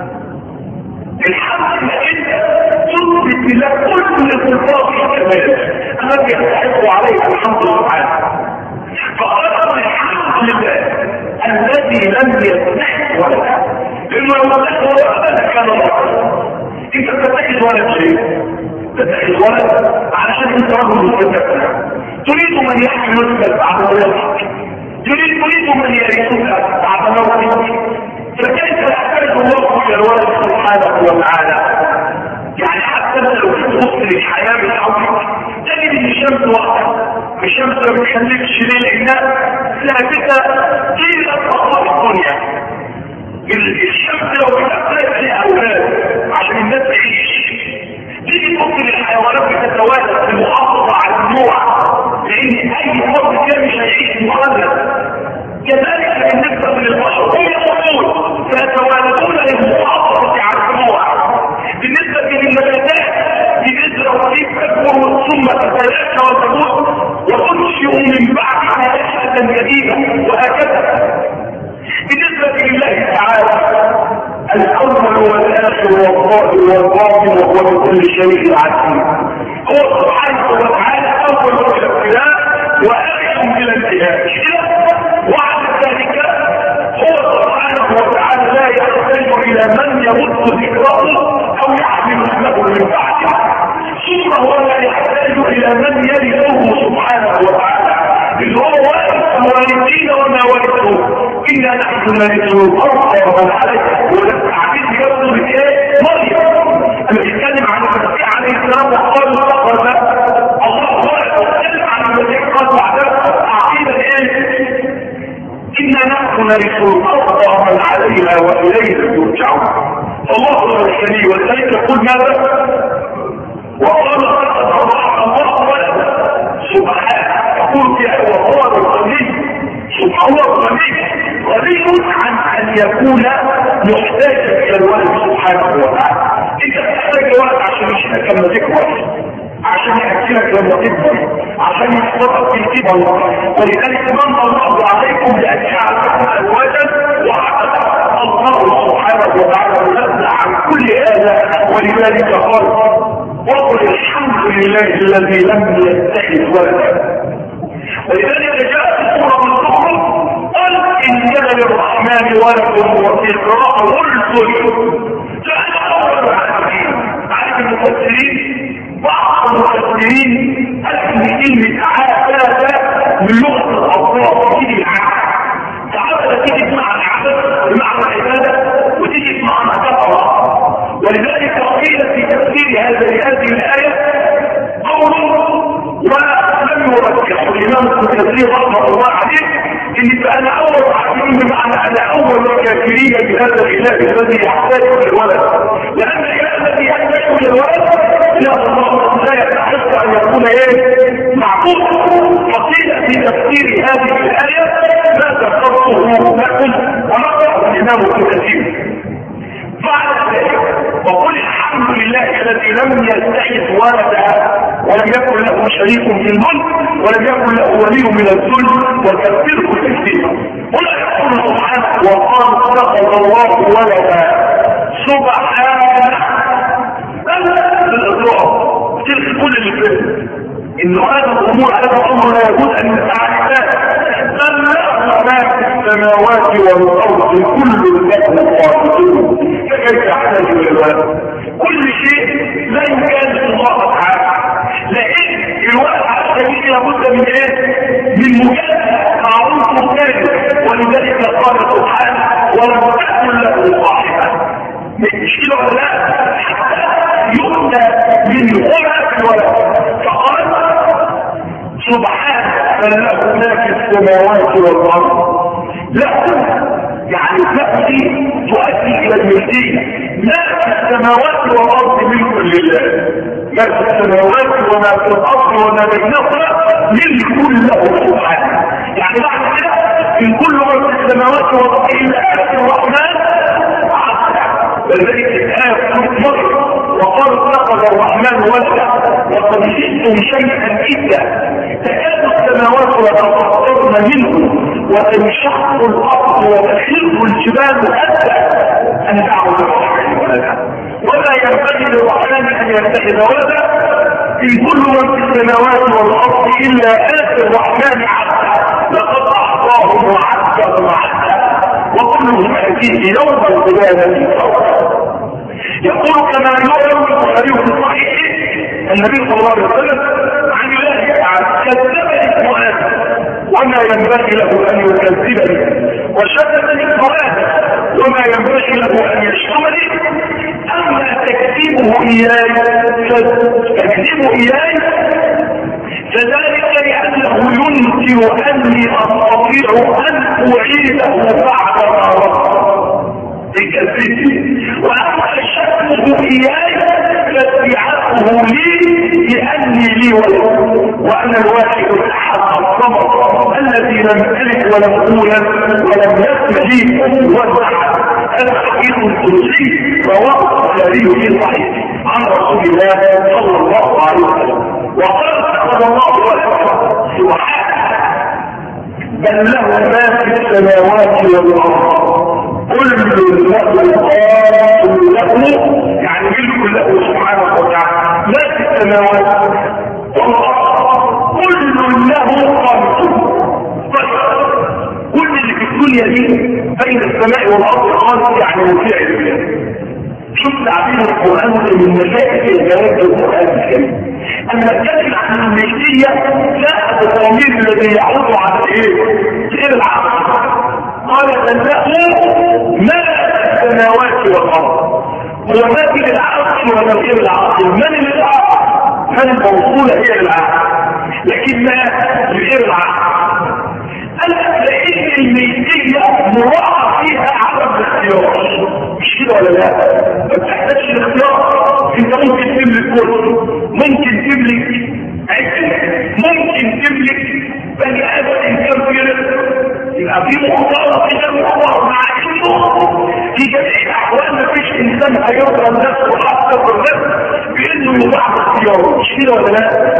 الحمد لله تثبت لك كل صفات الكمال التي يستحق عليها الحمد سبحانه. فقال الحمد لله الذي لم يتخذ ولدا، لانه لو اتخذ ولدا كان رجلا. انت بتتخذ ولد ليه؟ تتخذ ولد علشان انت رجل متكبر تريد من يحمل نفسك بعد موتك، تريد تريد من يرثك بعد موتك، فكيف يحتاج الله الى الولد سبحانه وتعالى؟ يعني حتى لو تبص للحياه من حولك تجد ان الشمس واحده، الشمس ما بتخليكش ليه؟ لانها ثابته طيله لله تعالى الاول والاخر والظاهر والباطن وهو بكل شيء عليم. هو سبحانه وتعالى اول الى الابتداء واخر الى الانتهاء. وعلى ذلك هو سبحانه وتعالى لا يحتاج الى من يمد ذكره او يحمل له من بعده، ثم هو لا يحتاج الى من يرثه سبحانه وتعالى اللي هو وارث الوالدين وما ورثوا. انا نحن نرث الارض ومن عليها. والتعبير يقول ايه؟ مريم انا بتكلم عن المسيح عليه السلام وقال الله بيتكلم عن المسيح قال بعدها عقيده ايه؟ إنا نحن نرث الأرض ومن عليها وإلينا يرجعون. الله هو الغني ولذلك يقول ماذا؟ وقال الله ولد سبحانه يقول فيها وهو الغني سبحانه الغني غني عن أن يكون محتاجا إلى الولد سبحانه وتعالى. أنت تحتاج ولد عشان يشتغل كما تكبر، عشان يأكلك لما تكبر، عشان يحفظك في الكبر. ولذلك من الله عليكم بأن جعل لكم أزواجا وعدد الله سبحانه وتعالى منزه عن كل هذا. ولذلك قال وقل الحمد لله الذي لم يتخذ ولدا. ولذلك جاء في سورة الزخرف قال إن كان للرحمن ولد وفي قراءة ولد. جاء أول العالمين. عارف المفسرين بعض المفسرين أن كلمة عبادة من لغة الأطراف تيجي العبادة. العبادة تيجي بمعنى العبادة بمعنى العبادة وتيجي بمعنى كفرة. ولذلك قيل في تفسير هذه هذه الآية قوله ولم يركز الإمام ابن كثير رحمه الله عليه إن فأنا أول عبدين بمعنى أنا أول الكافرين بهذا الإله الذي يحتاج إلى الولد. لأن الإله الذي يحتاج إلى الولد لا الله لا يستحق أن يكون إيه؟ معبود. فقيل في تفسير هذه الآية ما ذكرته لكم ونقرأ الإمام ابن كثير. بعد ذلك وقل الحمد لله الذي لم يتخذ ولدا ولم يكن له شريك في الملك ولم يكن له ولي من الذل وكبره تكبيرا. هنا يقول سبحانه وقال اتخذ الله ولدا سبحانه. تلك كل اللي فيه انه هذا الامور هذا الامر لا يجوز ان يتعالى بل له ما في السماوات والارض كل له قانون. فكيف يحتاج الى الولد؟ كل شيء لا يمكن الله تعالى لان الولد على السبيل لابد من ايه؟ من مجازفه معروف ثاني. ولذلك قال سبحانه ولم تكن له صاحبه. مش كده ولا لا؟ يؤتى من غرق الولد. فقال سبحانه بل له ما في السماوات والارض. له يعني تأتي تؤدي الى الملكية. ما في السماوات والارض ملك لله. ما في السماوات وما في الارض وما بينهما ملك له سبحانه. يعني بعد كده ان كل ما في السماوات والارض الا اتى الرحمن عبدا. ولذلك الآية تمر وقال اتخذ الرحمن ولدا وقد جئتم شيئا إدا تكاد السماوات يتفطرن منه وتنشق الأرض وتخر الجبال هدا أن دعوا للرحمن ولدا. ولا ينبغي للرحمن أن يتخذ ولدا إن كل من في السماوات والأرض إلا آتي الرحمن عبدا لقد أحصاهم وعدهم عدا وكلهم آتيه يوم القيامة فردا. يقول كما يروي البخاري في صحيحه النبي صلى الله عليه وسلم عن الله تعالى كذبني ابن آدم وما ينبغي له أن يكذبني وشتمني ابن آدم وما ينبغي له أن يشتمني أما تكذيبه إياي تكذيبه إياي فذلك لأنه ينكر أني أستطيع أن أعيده بعد ما رفض بكذبه. وأما شكله إياي فاتباعته لي لأني لي ولد وأنا الواحد الأحد الصمد الذي لم ألد ولم أولد ولم يكن لي كفوا أحد. هذا حديث قدسي رواه البخاري في صحيح عن رسول الله صلى الله عليه وسلم. وقال اتخذ الله ولدا سبحانه بل له ما في السماوات والأرض كل له له يعني ملك له سبحانه وتعالى ما في السماوات والارض كل له قانتون. كل اللي في الدنيا دي بين السماء والارض قانت يعني مطيع لله. شوف تعبير القران من مشاكل الجواب القران الكريم. اما اتكلم عن الملكيه لا الضمير الذي يعود على ايه؟ غير العقل. قال له ما السماوات والارض وما في العقل وما غير العقل. من العقل؟ من الموصوله هي العقل لكن ما غير العقل. أنا لقيت الملكية مراعى فيها عدم الاختيار. مش كده ولا لا؟ ما بتحتاجش الاختيار. انت ممكن تملك كرسي، ممكن تملك عجل، ممكن تملك بني ادم انسان في رزق. يبقى في مختار في غير مختار مع انه في جميع الاحوال ما فيش انسان هيرضى نفسه اكثر بالرزق بانه يضع اختياره. مش كده ولا لا؟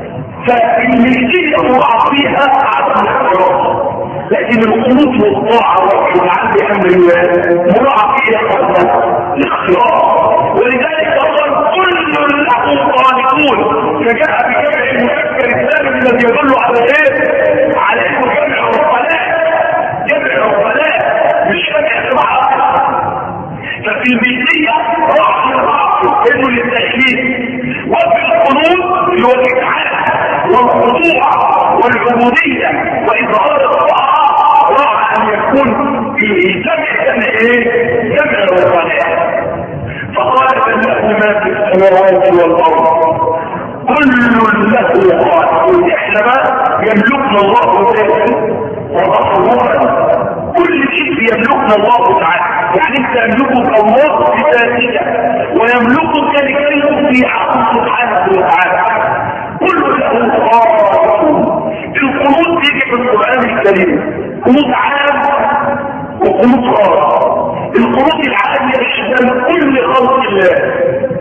فالملكية مراعى فيها عدم الاختيار. لكن القنوت والطاعة والعبد بأمر الله مراعى فيها الاختيار. ولذلك أيضا كل له قانتون فجاء بجمع المذكر الثاني الذي يدل على ايه؟ على انه جمع عقلاء. جمع عقلاء مش جمع سبعة. ففي الملكية راح للعقل انه للتشريف، وفي القنوت اللي هو الإجعال والخضوع والعبودية وإظهار الطاعة راح أن يكون في جمع جمع إيه؟ جمع الوطنية. فقال فله ما في السماوات والأرض كل له قائل. إحنا بقى يملكنا الله ذاته وتصورا. كل شيء يملكنا الله تعالى. يعني انت يملكك الله بذاتك ويملكك لكي في عقل سبحانه وتعالى. كل له قانتون. القنوت تيجي في القرآن الكريم قنوت عام وقنوت خاص. القنوت العام يشمل كل خلق الله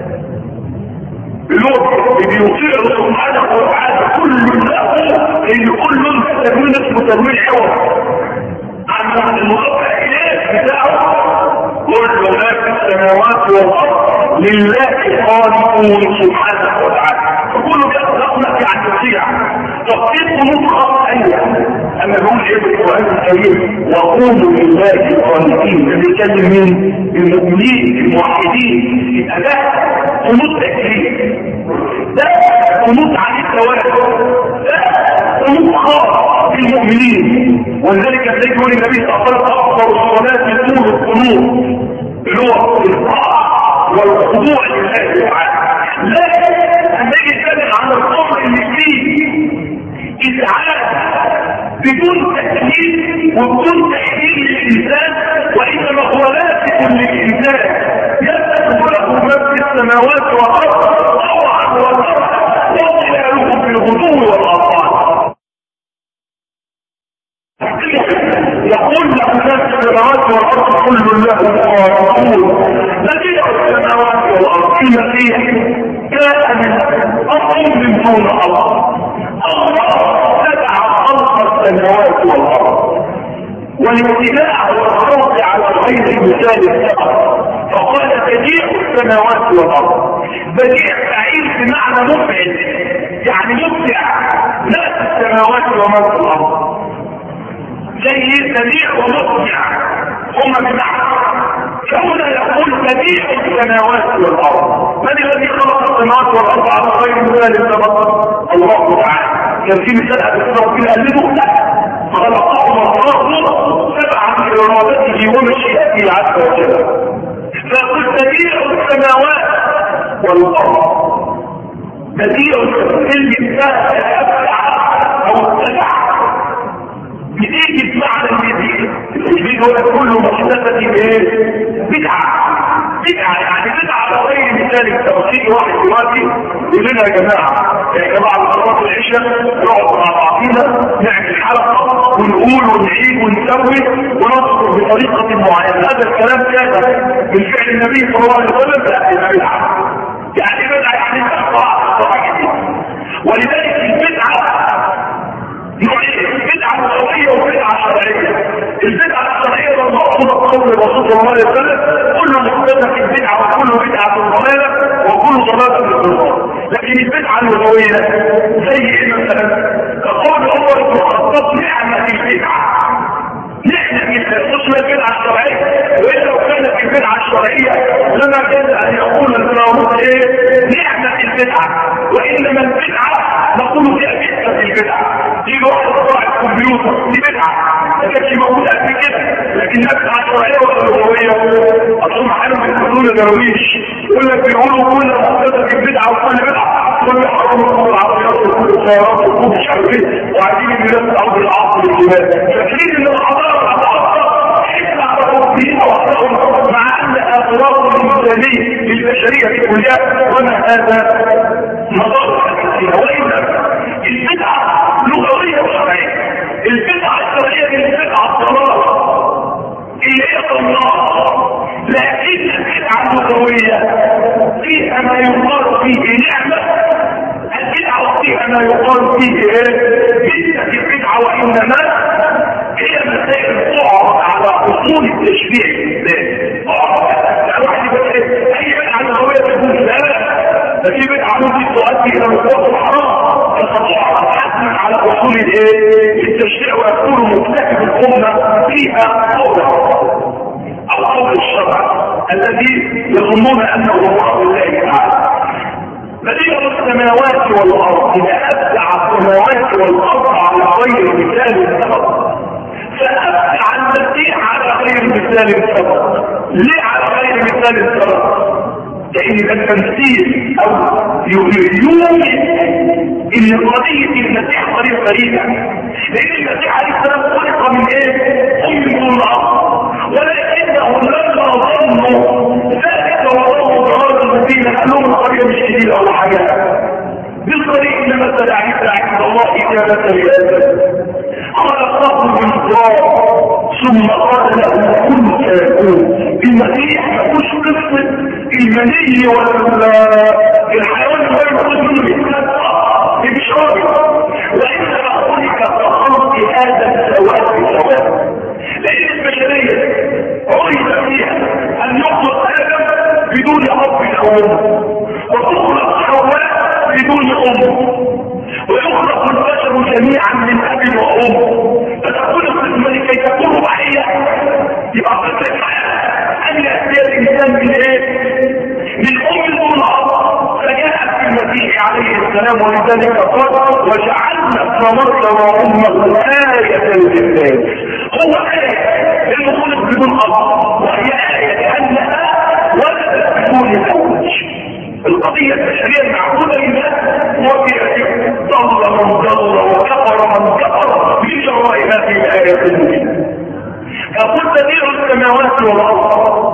اللي بيطيع سبحانه وتعالى كل له، لان كل تنوين اسمه تنوين عوض عن المضاف اليه بتاعه. كل ما في السماوات والارض لله خالقون سبحانه وتعالى. فكل ده خلقنا يعني تطيع. تطيع قنوت خاص ايضا. اما نقول ايه بالقران الكريم وقوموا لله قانتين بنتكلم مين؟ المؤمنين الموحدين. يبقى ده قنوت تكليف، ده قنوت عن التوازن، ده قنوت خاص بالمؤمنين. ولذلك تلاقي يقول النبي صلى الله عليه وسلم افضل الصلاه طول القنوت اللي هو الطاعه والخضوع لله تعالى. لكن لما يجي يتكلم عن الامر اللي فيه ازعاج بدون تكليف وبدون تحليل للانسان، وانما هو لازم للانسان يسلك له ما في السماوات والارض طوعا وكرها وظلاله بالغدو والاصال. يقول له ما في السماوات والارض كل له قانتون. بديع السماوات والارض المسيح جاء من امر من دون الله. الله تبع خلق السماوات والارض والابتداع والخلق على غير مثال السبب. فقال بديع السماوات والارض. بديع فعيل بمعنى مفعل يعني مبدع. لا في السماوات وما في الارض زي بديع ومبدع هما بمعنى. فهنا يقول بديع السماوات والارض. من الذي خلق السماوات والارض على غير مثال السبب؟ الله تعالى. كان في مثال السبب كده قلبه لا خلقهم الله تبعا لارادته ومشيئته عز وجل. فقل بديع السماوات والارض. بديع الانسان يبدع او ابتدع بتيجي بمعنى البديع. البديع هو كل محدثه بايه؟ بدعه. بدعه يعني بدعه على غير مثال التوحيد. واحد دلوقتي يقول لنا يا جماعه يا جماعه صلاه العشاء نقعد مع بعضينا نعمل حلقه ونقول ونعيد ونسوي ونذكر بطريقه معينه. هذا الكلام كان من فعل النبي صلى الله عليه وسلم. لا يبقى بدعه. يعني بدعه يعني تقطع الصحيح. ولذلك البدعه نوعين: بدعه لغويه وبدعه شرعيه. البدعه الشرعيه والمقصود القول صلى الله عليه وسلم كل محدثة في البدعة وكل بدعة ضلالة وكل ضلالة في النار. لكن البدعة اللغوية زي ايه مثلا؟ كقول عمر بن الخطاب نعمة البدعة. نحن قسم البدعة الشرعية، وإذا لو كانت البدعة الشرعية لما كان أن يقول الفاروق ايه؟ نعمة البدعة. وإنما البدعة نقول فيها بدعة البدعة. دي واحد طلع الكمبيوتر دي بدعة ما كانتش موجودة قبل كده، لكن البدعة الشرعية ولا اللغوية؟ أظن حلو من حلول درويش يقول لك بيقولوا كل محدثة في البدعة وكل بدعة كل حرام وكل العربيات وكل السيارات وكل مش عارف ايه، وعايزين الناس أرض العصر الجبال فاكرين إن الحضارة مع ان اغراض الانسانيه للبشريه كلها وما هذا مضار فيها. والا البدعه لغويه وشرعيه. البدعه الشرعيه هي البدعه الضلاله اللي هي الله، لكن البدعه اللغويه فيها ما يقال فيه نعمه البدعه وفيها ما يقال فيه بدعه البدعه، وانما هي مسائل تعرض على اصول التشريع الاسلامي. واحد يقول اي بدعه لغويه تكون لا ده في بدعه ممكن تؤدي الى الوقوع الحرام، فتعرض حتما على اصول الايه؟ التشريع، ويكون مرتكب الامه فيها قولا او قول الشرع الذي يظنون انه هو الله تعالى. بديع السماوات والارض اذا ابدع السماوات والارض على غير مثال سبق، فأبدع المسيح على غير مثال سبق. ليه على غير مثال سبق؟ لأن ده التمثيل أو يوجد إن قضية المسيح قضية فريدة، لأن المسيح عليه السلام خلق من إيه؟ أم من الأرض، ولكنهم لما ظنوا ذلك وظنوا ضرار المسيح لأنهم القضية مش جديدة أو حاجة بالطريق إنما تدعيك عند الله إجابة لآدم قال الله من الله ثم قال له كن فيكون. المسيح مفيش قصه المني ولا الحيوان غير مفيش منه مش راجل، وانما خلق كخلق ادم سواء بسواء، لان البشريه عرف فيها ان يخلق ادم بدون اب او ام، وتخلق حواء بدون ام، ويخلق البشر جميعا من اب وام، فتكون القسمه لكي تكون وحيه. يبقى قسمه ان ياتي الانسان من ايه؟ من ام دون اب، فجاءت في المسيح عليه السلام ولذلك قال وجعلنا ثمرة وامه آية للناس. هو آية لانه خلق بدون اب، وهي آية لانها ولدت بدون زوج. القضية البشرية المعقولة لله وفي ضل من ضل وكفر من كفر بجراء هذه الآية المبينة. فقل بديع السماوات والأرض،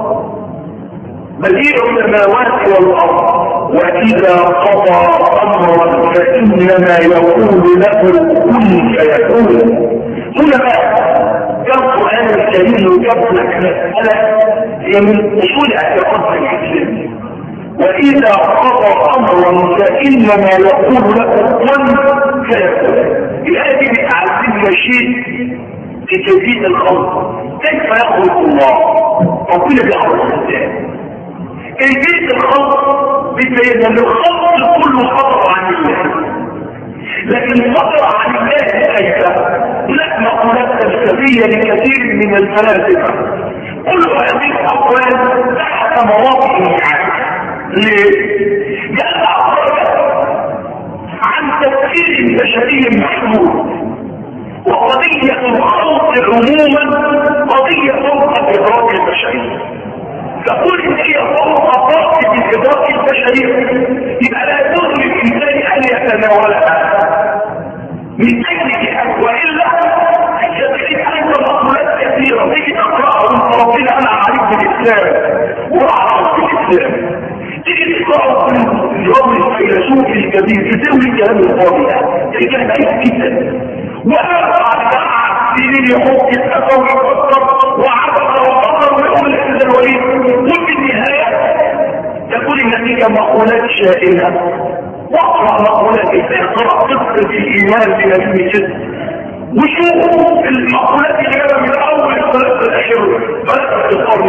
بديع السماوات والأرض، وإذا قضى أمرا فإنما يقول له كن فيكون. هنا بقى القرآن الكريم يجب لك مسألة هي من أصول اعتقاد الإسلام. وإذا قضى أمرا فإنما يقول له كن فيكون. الآية بتعلمنا شيء في تجديد الخلق، كيف يخلق الله وكل بأمر ازاي. تجديد الخلق بتبين ان الخلق كله خطر عن الله، لكن خطر عن الله كيف؟ هناك مقولات فلسفيه لكثير من الفلاسفه، كل هذه الاقوال تحت مواقع يعني. ليه؟ لأن أخرجت عن تفكير بشري محدود، وقضية الخلق عموما قضية فوق الإدراك البشري. تقول إن هي فوق طاقة الإدراك البشري، يبقى لا يجوز للإنسان أن يتناولها من أجل، وإلا يدرك أنت مقولات كثيرة تيجي تقرأها وانت ربنا أنا أعرف بالإسلام وأعرف بالإسلام، تيجي تقرأ الرجل الفيلسوف الكبير تسوي الكلام الفاضي ده الكلام بعيد جدا، وأربع سنين يحط الأثر والأثر وعبر وقدر ويقوم الحزن الوليد، وفي النهاية تقول النتيجة مقولات شائنة. واقرأ مقولات اقرأ قصة الإيمان بنبي جد وشوف المقولات اللي جابها من أول الثلاثة الأخير بدأت القرن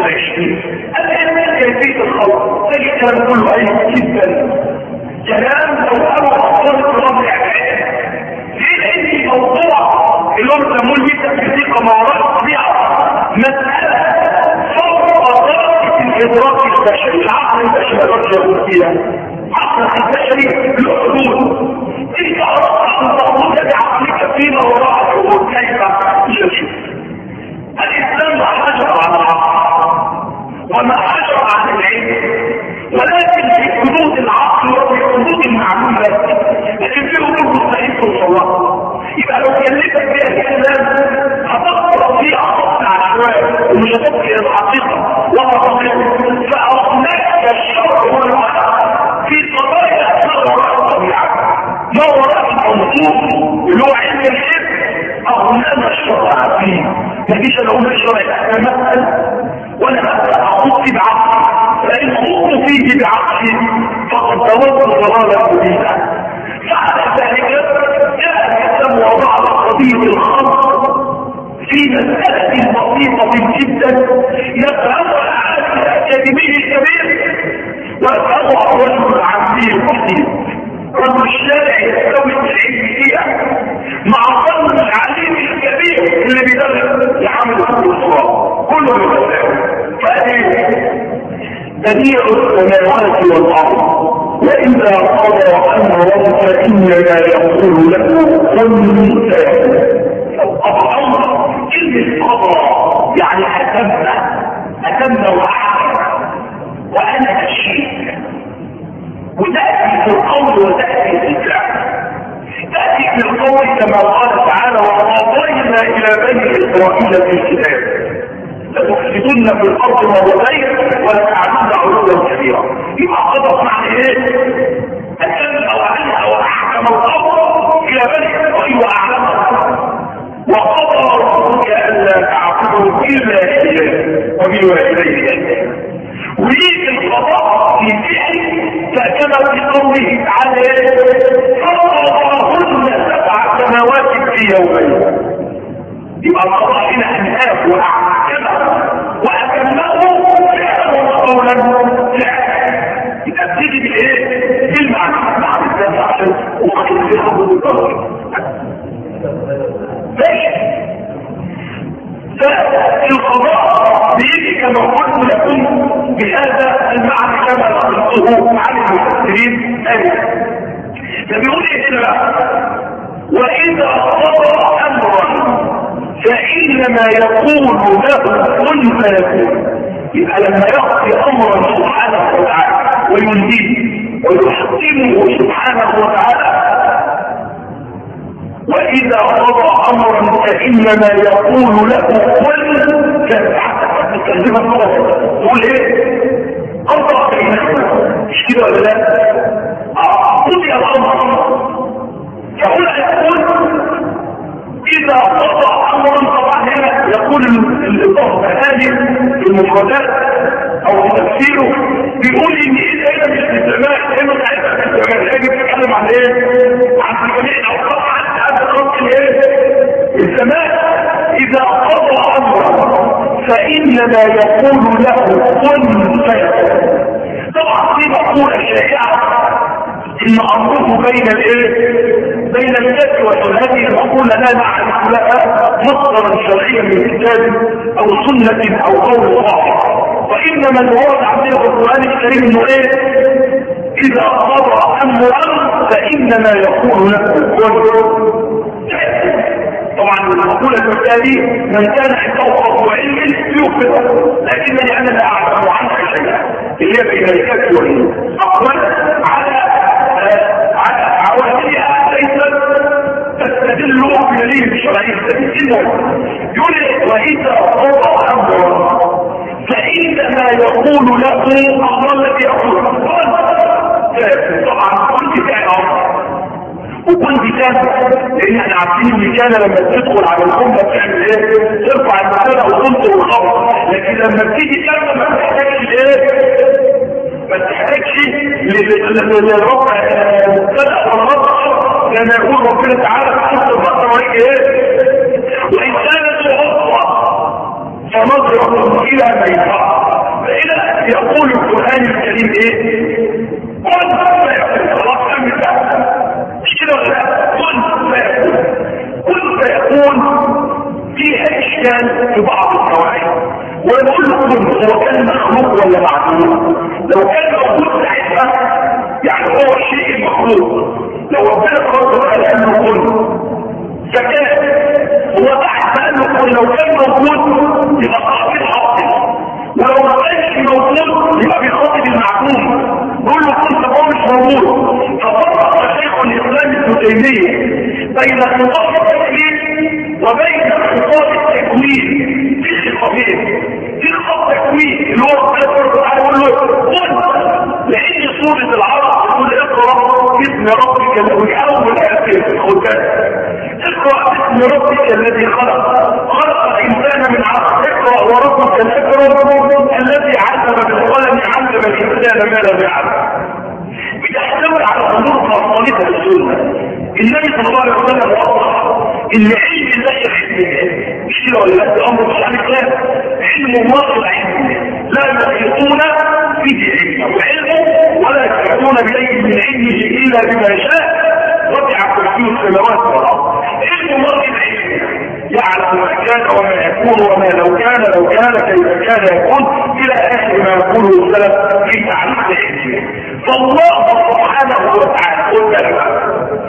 والعشرين. الآن كيفية الخلق تجد كلام كله أي جدا كلام لو أول أفضل الكلام الإعلام ليه عندي موضوع اللي هو بيسموه الميتافيزيقا ما وراء الطبيعة مسألة فوق درجة الإدراك البشري. العقل البشري درجة يقول فيها عقل البشري له حدود. انت أردت أن تقول بعقلك فيما وراء الحدود كيف يشوف الإسلام ما حجر على العقل وما حجر عن العلم، ولكن في حدود العقل وفي حدود المعلومات، لكن في حدود مستحيل توصلها. يبقى لو كلمتك بها الكلام هتقرا فيه اخطاء عشوائيه ومش هتبقى الحقيقه ولا تقيم. فاصنعك الشرع والعقل في قضايا ما وراء الطبيعه ما وراء الموضوع اللي هو علم الحفظ اغنانا الشرع فيه. ما فيش انا اقول الشرع مثلا وانا اخط بعقلي، فان خضت فيه بعقلي فقد ضربت ضلالا مبينا. فعلى ذلك جاء الاسلام وضع قضيه الخلق في مساله بسيطه جدا يفهمها العالم الاكاديمي الكبير ويفهمها الرجل العامي البسيط. رجل الشارع يستوي العلم فيها مع ظن العليم الكبير اللي بيدرس يعمل الصراط كله يتساوي. فايه بديع السماوات والارض واذا قضى امرا فانما يقول له كن فيكون. الامر كلمه قضى يعني اتم اتم وعد وانا الشيء، وتاتي في القول وتاتي في الفعل. تأتي في القول كما قال تعالى وقضينا إلى بني إسرائيل في الكتاب لتفسدن في الأرض مرتين ولتعلمن علوا كبيرا. يبقى قضت معنى إيه؟ أتم وعنها وأحكم الأمر إلى بني إسرائيل وأعلمها. وقضى ربك ألا تعبدوا إلا إياه وبالوالدين إحسانا. ويجي القضاء في فعل فكما في قوله تعالى فقضاهن سبع سماوات في يومين. يبقى القضاء هنا انهاه واحكمه واتمه فعلا وقولا فعلا. يبقى بتيجي بالايه؟ بالمعنى مع الانسان عشان وقت في حدود القدر. ماشي. فالقضاء بيجي كما قلت لكم بهذا المعنى كما نقلته عن المفسرين آية. فبيقول ايه هنا واذا قضى امرا فانما يقول له كن فيكون. يبقى لما يقضي امرا سبحانه وتعالى وينهيه ويحكمه سبحانه وتعالى واذا قضى امرا فانما يقول له كن فيكون. تكلمها النظر تقول ايه قضى بينكم مش كده ولا لا؟ قضي الامر يقول يقول اذا قضى امرا. طبعا هنا يقول الاضافه هذه المفردات او تفسيره بيقول ان اذا هنا مش في الزمان هنا ساعتها في الزمان يجب تتكلم عن ايه؟ عن الجميع او طبعا هذا خط الايه؟ الزمان. اذا قضى امرا فانما يقول له كن فيكون. طبعا في مقوله شائعه ان امره بين الايه؟ بين الكتب وهذه المقوله لا نعرف لها مصدرا شرعيا من كتاب او سنه او قول صحيح، وانما المراد عندنا في القران الكريم انه ايه؟ اذا قضى امرا فانما يقول له كن. طبعا المقولة التالي من كان عنده فضل علم يوقفه، لكنني انا لا اعلم عنها شيئا اللي هي بين الكتب والعلم. اقبل على على عواملها ليست تستدل بدليل شرعي يقول واذا قضى امرا فانما يقول له الله الذي يقول. طبعا كنت فعلا وكنت كان لان احنا عارفين ان كان لما تدخل على الامه تعمل ايه؟ ترفع المساله وتنطر الخبر، لكن لما بتيجي كلمه ما بتحتاجش ايه؟ ما بتحتاجش للرفع المبتدا والرفع كما يقول ربنا تعالى في سوره البقره وايه؟ وان كانت عقبه ونظرة الى ميسرة. فإذا يقول القرآن الكريم ايه؟ قل فيكون. خلاص امتى مش كده ولا لا؟ قل فيكون. قل فيكون فيها اشكال في بعض النواحي، ونقول لكم هو كان مخلوق ولا معدوم؟ لو كان موجود ساعتها يعني هو الشيء المخلوق، لو ربنا قال قال انه قل فكان هو بعد ما انه قل لو كان موجود يبقى قاعد حاصل، ولو ما كانش موجود يبقى بيخاطب المعدوم يقول له كنت هو مش موجود. ففرق شيخ الاسلام ابن تيميه بين خطاب التكليف وبين خطاب التكوين. في خطابين، في خطاب تكوين اللي هو ربنا سبحانه وتعالى يقول له قل، لان سوره العرب تقول اقرا باسم ربك الذي اول ايه خد اقرا باسم ربك الذي خلق خلق الانسان من علق. اقرا وربك الاكرم الذي علم بالقلم علم الانسان ما لم يعلم. بتحتوي على امور خاصه السنه. النبي صلى الله عليه وسلم وضح ان علم الله علم مش كده ولا لا؟ امر مش عن كلام، علم الله العلم لا يحيطون به علما وعلمه ولا يحيطون بشيء من علمه الا بما شاء وسع كرسيه السماوات والارض. علم الله العلم يعلم ما كان وما يكون وما لو كان لو كان كيف كان يكون الى اخر ما يقوله السلف في تعريف علمه. فالله سبحانه وتعالى قلت لك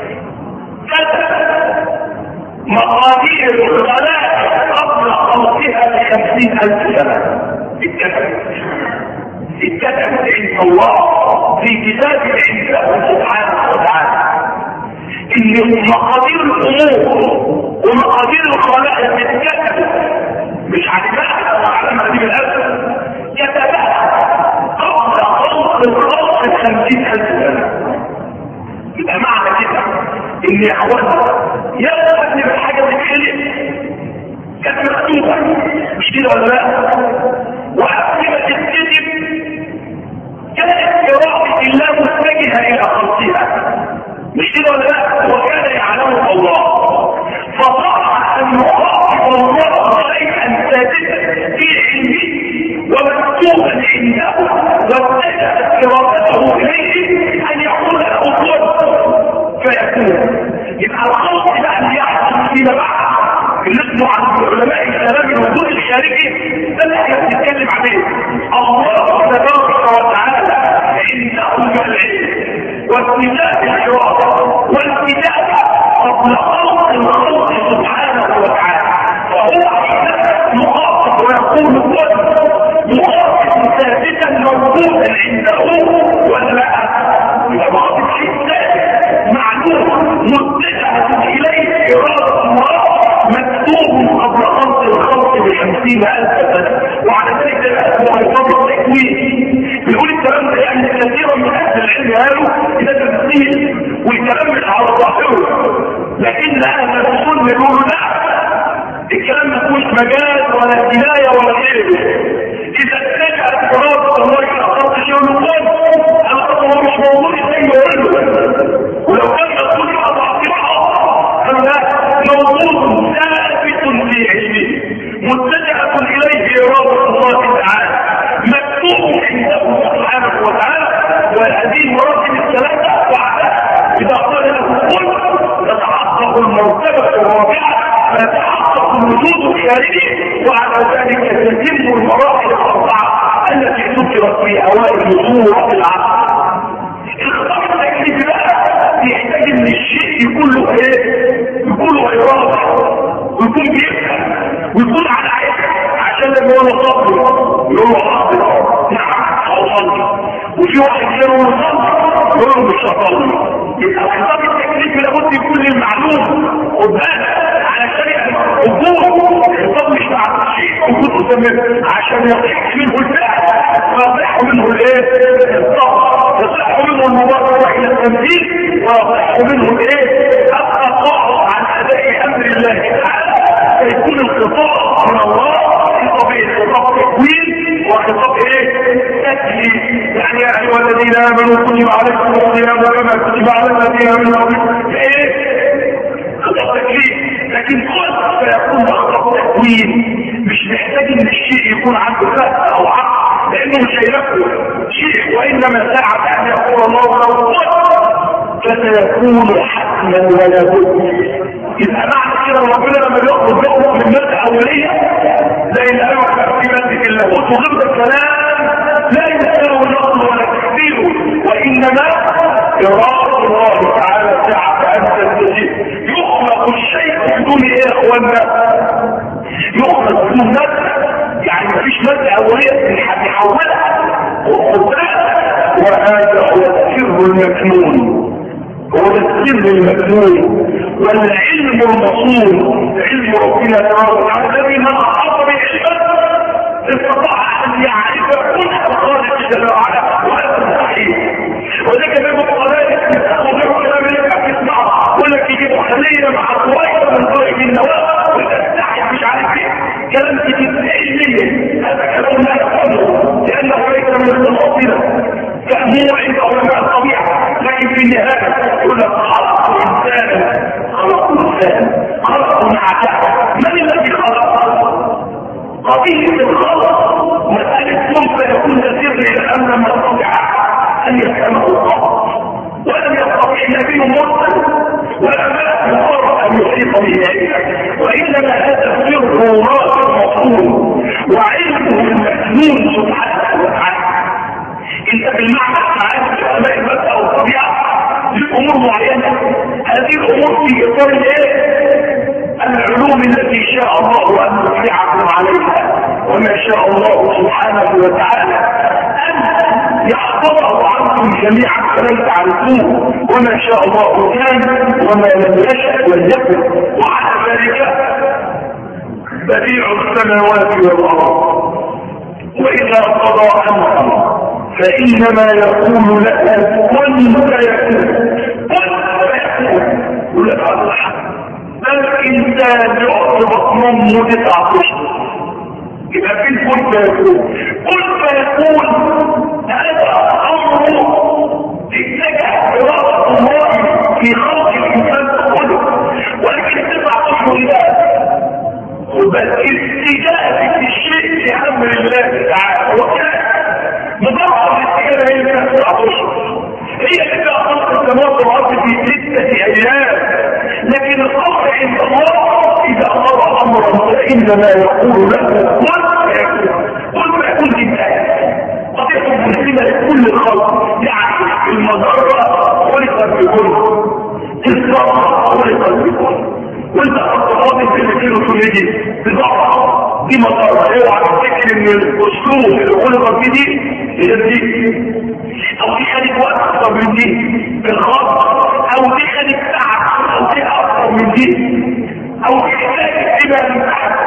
مقادير الخلائق قبل خلقها بخمسين ألف سنة اتكتبت اتكتبت عند الله في كتاب عنده سبحانه وتعالى ان مقادير الامور ومقادير الخلائق اتكتبت مش علمها على مرتب الألف، كتبها قبل خلق الخلق بخمسين ألف سنة. يبقى معنى كده ان يا اخوانا يبقى ان الحاجه بتخلق كانت مكتوبه مش كده ولا لا؟ وقبل ما تتكتب كانت اراده الله متجهه الى خلقها مش كده ولا لا؟ وكان يعلمه الله فصح ان يخاطب الله شيئا ثابتا في علمه ومكتوبا عنده وابتدأت ارادته اليه ان يقول له كن فيكون. يبقى الخلق ده اللي يحصل فيما بعد اللي اسمه عند العلماء الكلام الوجود الخارجي ده اللي احنا بنتكلم عليه. الله تبارك وتعالى عنده العلم وابتداء الاراده والابتداء قبل خلق الخلق سبحانه وتعالى، فهو مخاطب ويقول كن مخاطب ثابتا موجودا عنده ولا لا؟ يبقى مخاطب شيء ثابت معلوم متجه اليه اراده الله مكتوب قبل خلق الخلق بخمسين الف سنه. وعلى ذلك هو مرتبط تكوين. بيقول الكلام ده يعني كثيرا من اهل العلم قالوا الى تمثيل والكلام مش على ظاهره، لكن اهل السنه يقولوا لا الكلام ما فيهوش مجال ولا كنايه ولا غيره. اذا اتجهت اراده الله الى خلق شيء يقول هو مش موجود ازاي يقول له، ولو كان يقول اضعفها فلا موجود ثابت في علمه متجهه اليه اراده الله تعالى مكتوب عنده سبحانه وتعالى. وهذه مراتب الثلاثه وعدها اذا قال له قل تتحقق المرتبه الرابعه فتحقق الوجود الخارجي، وعلى ذلك تتم المراحل الاربعه التي ذكرت في اوائل سوره العصر. الخطاب التكليفي بقى يحتاج ان الشيء يكون له ايه؟ يكون له اراده ويكون بيفهم ويكون على عينه عشان لما هو صبر يقول له حاضر نعم اوصلني، وفي واحد غيره يصلي يقول له مش هصلي. يبقى الخطاب التكليفي لابد يكون للمعلوم خد بالك علشان وجود الخطاب مش مع الشيء وجود قدام عشان يصح منه الفعل ويصح منه الايه؟ الصبر، يصح منه المبادره الى التنفيذ ويصح منه الايه؟ التقاعد عن اداء امر الله تعالى، فيكون الخطاب من الله خطاب ايه؟ خطاب تكوين وخطاب ايه؟ تكليف. يعني يا ايها الذين امنوا كتب عليكم الصيام كما كتب على الذين من قبلكم ايه؟ خطاب تكليف. لكن قد فيكون خطاب تكوين مش محتاج ان الشيء يكون عنده فهم او عقل، لانه مش هينفذ شيء، وانما ساعة ان يقول الله له فسيكون حتما ولا بد. يبقى معنى كده ربنا لما بيخرج بيخرج من مادة اولية زي الاول في مادة اللاهوت وغير الكلام لا يساوي نقل ولا تحديده، وانما اراده الله تعالى ساعة ان تنتهي. يخلق الشيء بدون ايه يا اخوانا؟ يخلق بدون مادة، يعني مفيش مادة اولية هتحولها وقدرتها، وهذا هو السر المكنون، هو السر المكنون والعلم المصون، علم ربنا تبارك وتعالى الذي من احاط بعلمه استطاع ان يعرف كل الخالق جل وعلا وهذا مستحيل. وذلك في المقالات تاخذ كلام اللي بتسمعه يقول لك يجيبوا خليه مع الصغير من ضرب النواه وتستحي مش عارف ايه، كلام كتير علميا، هذا كلام لا يقوله لانه ليس من التفاصيل كأمور عند علماء الطبيعه، لكن في النهايه يقول لك خلق انسانا، خلق انسان، خلق عتاه. من الذي خلق؟ قضيه الخلق مساله ثم يكون سر لان ما استطاع ان يفهمه الله، ولم يستطيع نبي مرسل ولا ملك مقرب ان يحيط به علما، وانما هذا سر راس مفهوم وعلمه المكنون سبحانه وتعالى. انت بالمعنى عارف علماء المادة او الطبيعه لامور معينه، هذه الامور في اطار الايه؟ العلوم التي شاء الله ان يطلعكم عليها، وما شاء الله سبحانه وتعالى ان يحفظه عنكم جميعا فلن تعرفوه، وما شاء الله كان وما لم يشأ لم يكن، وعلى ذلك بديع السماوات والارض. واذا قضى امرا فانما يقول لك كن فيكون، كن فيكون. يقول لك الله الانسان يعطي بطنه تسعة اشهر، يبقى فين كن فيكون؟ كن فيكون هذا امره اتجه اراده الله في خلق الانسان كله، ولكن تسعة اشهر لا، بل استجابه الشيء لامر الله تعالى، وكان مجرد الاستجابه هي اللي تسعة اشهر، هي اللي فيها خلق السماوات والارض في ستة ايام، لكن الخلق عند الله اذا امر امرا فانما يقول له كن فيكون. كن فيكون لله قضيه مسلمه لكل الخلق، يعني المجره خلقت بكل، الزرع خلقت بكل، وانت اصلا في الكيلو تولدي بضعف دي مجره. اوعى تفتكر ان الاسلوب اللي خلقت فيه دي هي دي، او دي خدت وقت اكتر من دي بالخط، او دي خدت ساعه، او دي اكتر من دي، او دي خدت كده من تحت.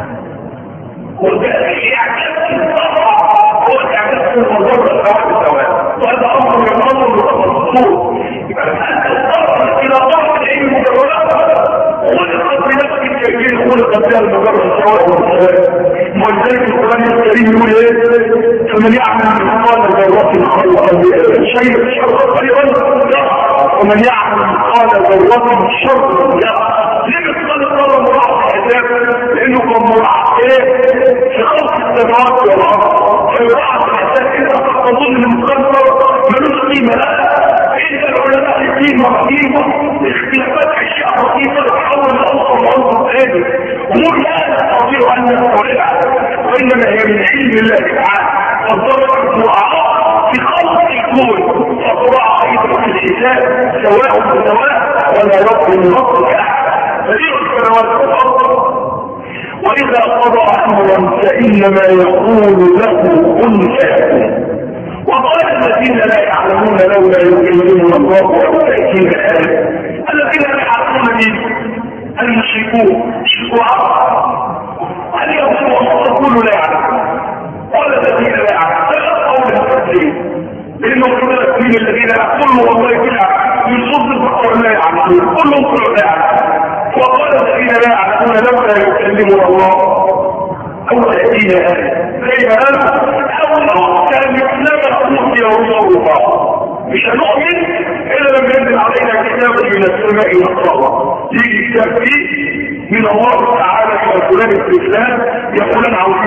وده اعجاز الطبع هو اعجاز المجره سواء بسواء، وهذا امر من امر الرسول. يبقى انت الطبع الى ضعف العلم مجرد خلقت بنفس الكيفيه خلقت بها المجره سواء وسواء. ولذلك القرآن الكريم يقول ايه؟ فمن يعمل مثقال ذرة خيرا شيء شر خيرا ومن يعمل مثقال ذرة شر يرى. ليه مثقال ذرة مراعاة الحساب؟ لانه كان مراعاة ايه؟ في خلق السماوات والارض، فيراعاة الحساب اذا تظن ان مثقال ذرة ملوش قيمة. لا، عند العلماء القيمة رهيبة، اختلافات اشياء بسيطة تتحول لاصل وعنصر ثاني، امور لا نستطيع ان نستوعبها، وانما هي من علم الله تعالى. فالضرر مراعاة في خلق الكون، فطراعة ايضا في الحساب سواء بسواء، ولا يقبل النصر احد. فليه السماوات والارض واذا قضى امرا فانما يقول له كن فيكون. وقال الذين لا يعلمون لولا يكلمنا الله او تأتينا آية. الذين لا يعلمون مين؟ المشركون، الشيوعية. اليهود والنصارى لا يعلمون، قال الذين لا يعلمون لا قول التكذيب، لانه كذلك من الذين يقولوا والله كلها من صوت البقر لا يعلمون، كلهم كلهم لا يعلمون. وقال الذين لا يعلمون لولا يكلمنا الله او تأتينا آية. زي ما قالوا او كان مثلما اوتي رسول الله، مش هنؤمن الا لما ينزل علينا كتاب من السماء نقرأه. يجي كتاب فيه من الله تعالى الى فلان الاسلام، يا فلان عاوزين نحفظ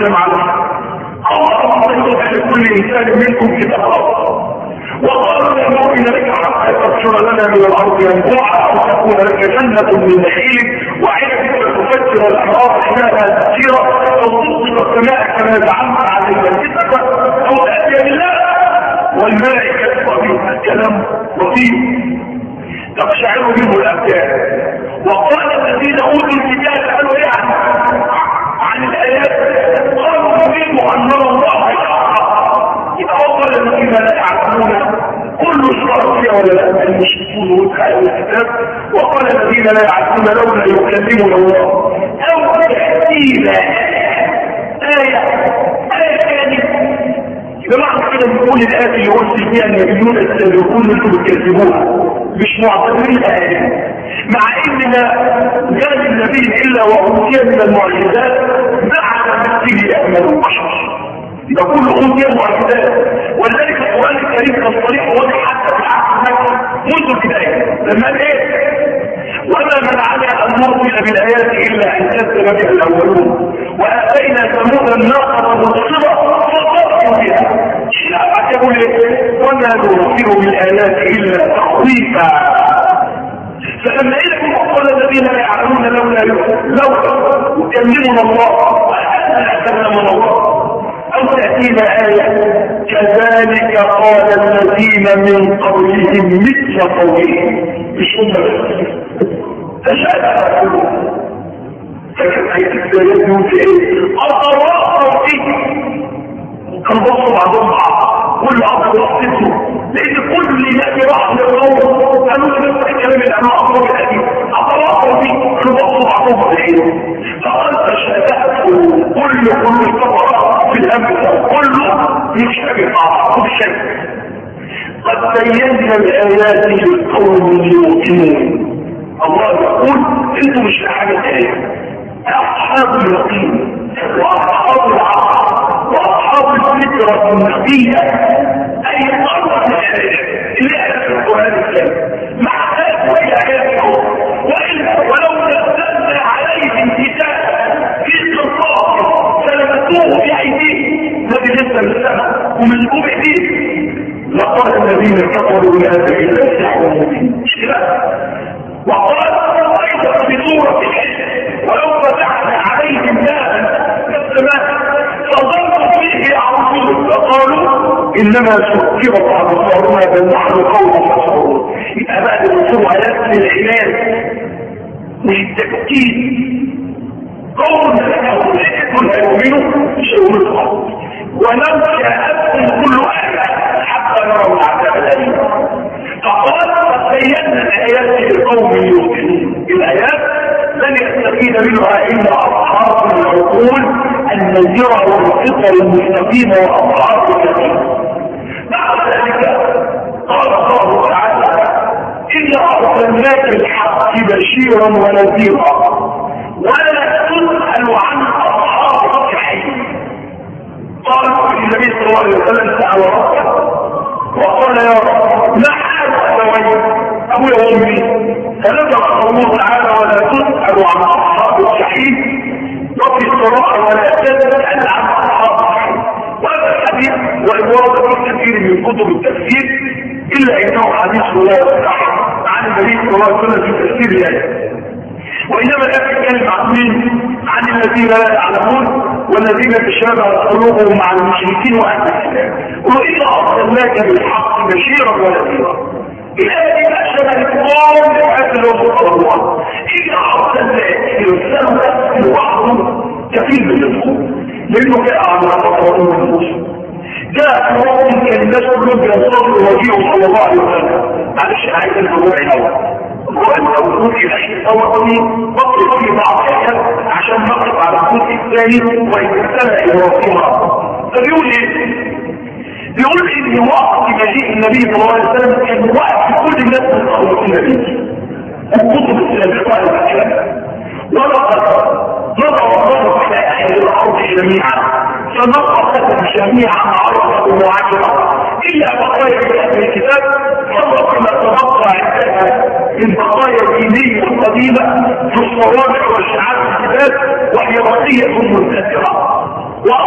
السلام عليه. اللهم اكتب لكل انسان منكم كتابا وقالوا يا مؤمن لك حتى تبشر لنا من الارض ينبوعا او تكون لك جنه من نخيل وعنب فتفجر الانهار خلالها تفجيرا او تصدق السماء كما زعمت عليها كتبا او تاتي بالله والملائكه وفيه الكلام وفيه تقشعر منه الابدان. وقال الذين اوتوا الكتاب قالوا يعني عن الايات قالوا نريد ان نرى الله يتوصل الذين لا يعلمون كل اشترك فيها ولا لا المشركون وتعالى الكتاب. وقال الذين لا يعلمون لولا يكلمنا الله او تاتينا ايه ايه ثانيه. بمعنى كده بنقول الايات اللي وصل فيها النبيون السابقون انتم بتكذبوها مش معتبرين ايه، مع اننا جاء النبي الا واوتي من المعجزات مع مثله يامل البشر. يقول اوتي المعجزات ولذلك القران الكريم كان صريح واضح حتى في العهد المكي منذ البدايه لما قال ايه وما منعنا ان نرسل بالايات الا ان كذب بها الاولون واتينا ثمود الناقه مبصره فصدقوا بها. يقول وما نرسل بالايات الا تخويفا. فلما إذا قال الذين لا يعلمون لولا لولا يكلمنا الله وأننا كلمنا الله أو تأتينا آية كذلك قال الذين من قبلهم مثل قولهم مش هم تشاء أقولون فكان آية الثالث يقول في إيه أطراء فيه كان بصوا بعضهم بعض كل عبد رأسته لأن كل الناس راح للقوم قالوا نفس الكلام اللي أنا أقرب الأديب أطلاقوا فيه كانوا بصوا بعضهم بعيد فقال تشابهت كل كل الكفر في الأمثال كله يشتبه مع كل شيء. قد بينا الآيات للقوم يوقنون. الله يقول انتم مش حاجة تانية أصحاب اليقين وأصحاب العقل وأصحاب الفكرة النقية أي مرة اللي أعلم القرآن الكريم مع ذلك وإلى آياته وإلا ولو نزلنا عليهم كتاب في قرطاس فلمسوه بأيديهم الذي لسه من السماء ومن فوق أيديهم لقال الذين كفروا بهذا إلا سحر مبين. مش كده؟ وقال أيضا في سورة الحج ولو فتحنا عليهم بابا كالسماء فظلوا فيه يعرضون فقالوا انما سكرت ابصارنا بل نحن قوم مسحورون. يبقى بعد الوصول آيات للعناد والتأكيد قوم مسحورون لا يؤمنوا شؤون الارض ولو شاءتهم كل آية حتى نروا العذاب الأليم. فقال قد بينا الآيات لقوم يؤمنون. الآيات لن يستفيد منها إلا أصحاب العقول النذرة والفطر المستقيمة وأصحاب اليقين. بعد ذلك قال الله تعالى إنا أرسلناك بالحق بشيرا ونذيرا ولا تسأل عن أصحاب الجحيم. قال النبي صلى الله عليه وسلم سأل ربه وقال يا رب ما حال أبوي أبوي وأمي فنزل الله تعالى ولا تسأل عن أصحاب الجحيم وفي الصراحة ولا تسأل عن أصحاب الجحيم. وهذا الحديث وإبواب كثير من كتب التفسير إلا إنه حديث لا يصح عن النبي صلى الله عليه وسلم في تفسير الآية. وإنما الآية تتكلم عن مين؟ عن الذين لا يعلمون والذين تشابه قلوبهم مع المشركين وأهل الإسلام. وإذا أرسلناك بالحق بشيرا ونذيرا. الآية دي بقى شبه القوم لحياة الوصول الله. إذا أرسلناك يرسلنا لوحده كفيل بالنفوس لأنه جاء على خطوة النفوس. جاء في وقت كان الناس كلهم بينصروا وجيهه صلى الله عليه وسلم. معلش عايز الربع الأول. وأقول إليه أولي بطل في بعض الأحيان عشان نقف على الجزء الثاني ويتسنى إبراهيم. فبيقول إيه؟ بيقول إن وقت مجيء النبي صلى الله عليه وسلم كان وقت كل الناس تتصور النبي والكتب السابقة الأحيان. ولقد نظر الله إلى أهل الأرض جميعا فنقصت جميعا عرضة معجرة إلا بقايا أهل الكتاب فضل ما تبقى عندها من بقايا الدينية القديمة في الصوامع والشعاب الكتاب وهي بقية منتشرة.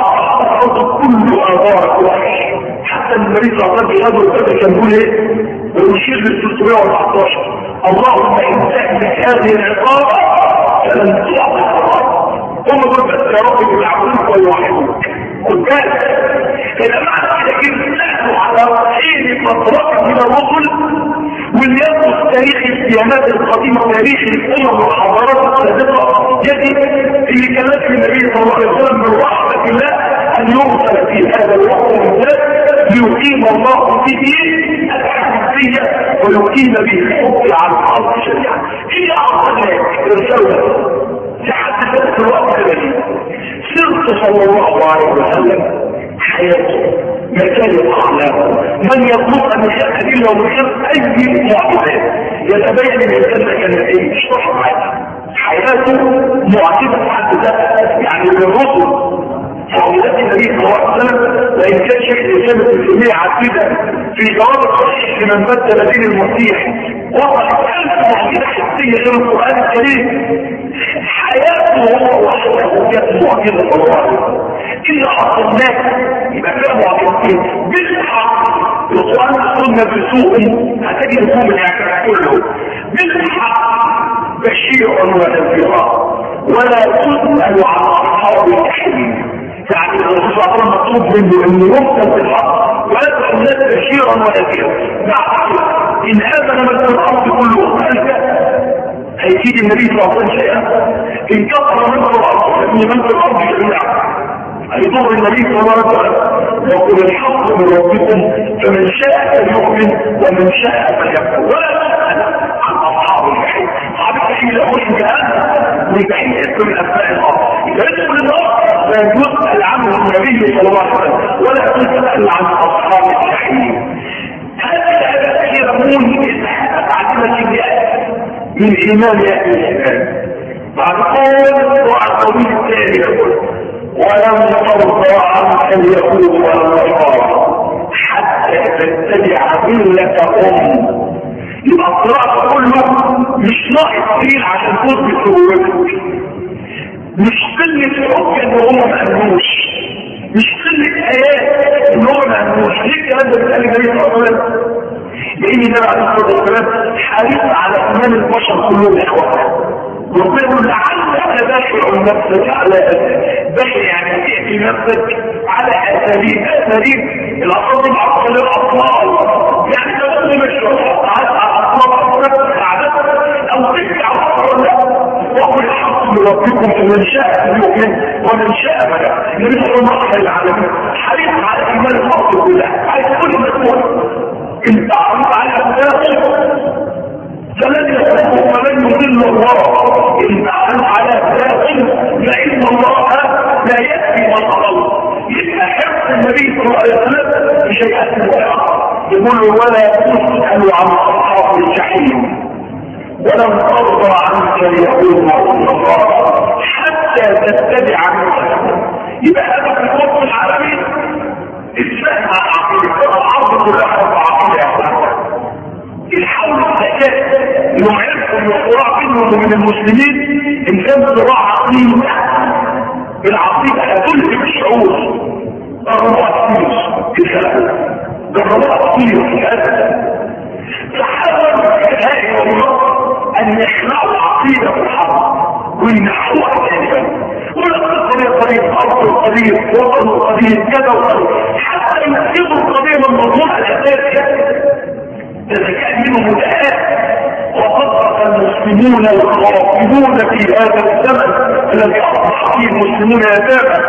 النبي صلى الله عليه وسلم كان بيقول ايه؟ ويشير لل ثلاثمائة وأربعتاشر اللهم ان تهلك هذه العقابه فلن تعطي الارض. هم دول بس يا رب يعبدوك ويوحدوك. خد بالك اذا معنى كده كده نحن على حين فترات من الرسل وليدرس تاريخ الديانات القديمه تاريخ الامم والحضارات السابقه يجد في كلام النبي صلى الله عليه وسلم من رحمه الله ان يرسل في هذا الوقت بالذات ليقيم الله به الحنفيه ويقيم به الحب على الارض شريعه. هي اعطتك رساله تحدثت في الوقت الذي سرت صلى الله عليه وسلم حياته مكان اعلامه من يطلب ان يشهد الا ومشهد اي معجزات يتبين من الجنه كان ايه مش صح حياته معجزه في حد ذاتها يعني للرسل معجزات النبي صلى الله عليه وسلم. وان كان شيخ الاسلام ابن تيميه عقيده في جواب الصحيح لمن بدل دين المسيح وضع ألف معجزه حسيه غير القران الكريم. حياته هو وحده كانت معجزه الله إلا أصلناك يبقى فيها معجزتين بالحق. القرآن والسنة بسوء هتجد لكم الإعجاز كله بالحق بشيرا ونذيرا ولا تسأل عن أصحاب الجحيم. يعني الرسول صلى الله عليه وسلم مطلوب منه انه يرسل بالحق ويدعو الناس بشيرا ونذيرا. نعم ان امن من في الارض كله هيزيد النبي صلى الله عليه وسلم شيئا. ان كفر من في الارض من في الارض جميعا هيضر النبي صلى الله عليه وسلم يقول الحق من ربكم فمن شاء فليؤمن ومن شاء فليكفر ولا تسأل عن اصحاب الجحيم. اصحاب الجحيم لا يخرج جهنم والجحيم اسم من اسماء الارض يدخل النار لا يسأل عنه النبي صلى الله عليه وسلم ولا تسأل عن اصحاب الجحيم. هذه الآيات يرمون تعلمة الجهاد من ايمان اهل الايمان. بعد قول وعن قول الثاني يقول ولم ترضى عنك اليهود ولا النصارى حتى تتبع ملتهم. يبقى القراءة كله مش ناقص دليل عشان تثبت ربوبيتك، مش قلة حجة ان هم ما امنوش، مش قلة ايات ان هم ما امنوش. ليه الكلام ده بيتقال النبي صلى الله عليه وسلم؟ لان النبي عليه الصلاه والسلام حريص على ايمان البشر كلهم اخوه. ربنا يقول لعلك باخع نفسك على باخع يعني تأتي نفسك على اساليب اساليب الاطفال العقل الاطفال يعني لو انت مش على الاطفال نفسك عادتك او ترجع ولا وقل الحق من ربكم فمن شاء يؤمن ومن شاء فلا. النبي صلى الله عليه وسلم حريص على ايمان الارض كلها عايز كل مسؤول ان تعرض على الداخل فلن يكون فلن يضل الله ان تعرض على الداخل لان الله لا يكفي ما تضل. يبقى حفظ النبي صلى الله عليه وسلم بشيء يقول ولا تسأل عن اصحاب الجحيم ولم ترضى عنك اليهود والنصارى حتى تتبع ملتهم. يبقى هذا في الوقت العربي الفهم عن عقيده العرض كلها عقيده الحول الزكاه انهم عرفوا ان الصراع بينهم وبين المسلمين ان كان صراع عقيده. العقيده هتلهم الشعور ضربات كتير في الخلق ضربات كتير في الخلق. فحاول الهائي والله ان يخلعوا العقيده في الحرب وينحوها تاني ولا تقضي قضيه ارض وقضيه وطن وقضيه كذا وقضيه حتى ينقذوا القضيه من موضوعها الاساسي. اذا كان منهم متآت وصدق المسلمون الخاطبون في هذا الزمن الذي اصبح فيه المسلمون يتامى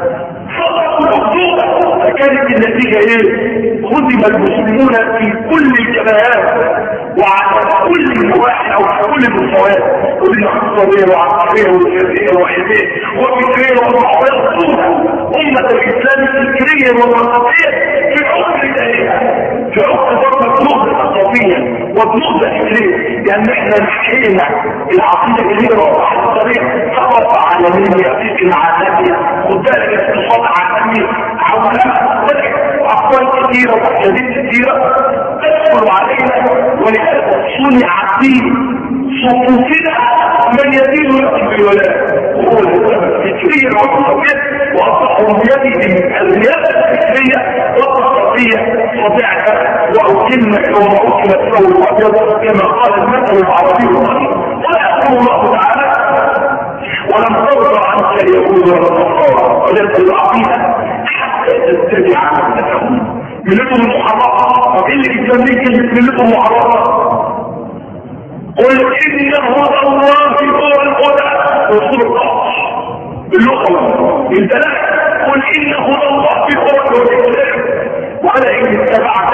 صدقوا مخطوطه. فكانت النتيجه ايه؟ هزم المسلمون في كل الجبهات وعلى كل النواحي او على كل المستويات والاقتصاديه وعقاريه والسياسيه وحزبيه وفكريه ومعارضه. امه الاسلام الفكريه والمنطقيه في عقد الالهه في عقد برضه النهضه الثقافيه والنهضه الفكريه. يعني احنا نحينا العقيده الكبيره وصحه الطريق ثقافه عالميه فكر عالميه خد بالك اقتصاد عالمي عولمه اقوال كثيره وحاجات كثيره تدخل علينا ولهذا صنع فيه صفوفنا من يدين لكم بالولاء وهو الفكريه والعقليه واصبحوا بيده الرياده الفكريه وتصل العربية صدعت وأكلمك وما أكلت ثوب أبيض كما قال المثل العربي القديم. ويقول الله تعالى ولم ترضى عنك اليهود ولا النصارى وجدت العقيدة حتى تتبع ملتهم. ملتهم محرمة. طب ايه اللي بيسميك ملتهم محرمة؟ قل إن هدى الله هو الهدى رسول الله باللغة. انت لا قل إن هدى الله هو الهدى ولا إن اتبعت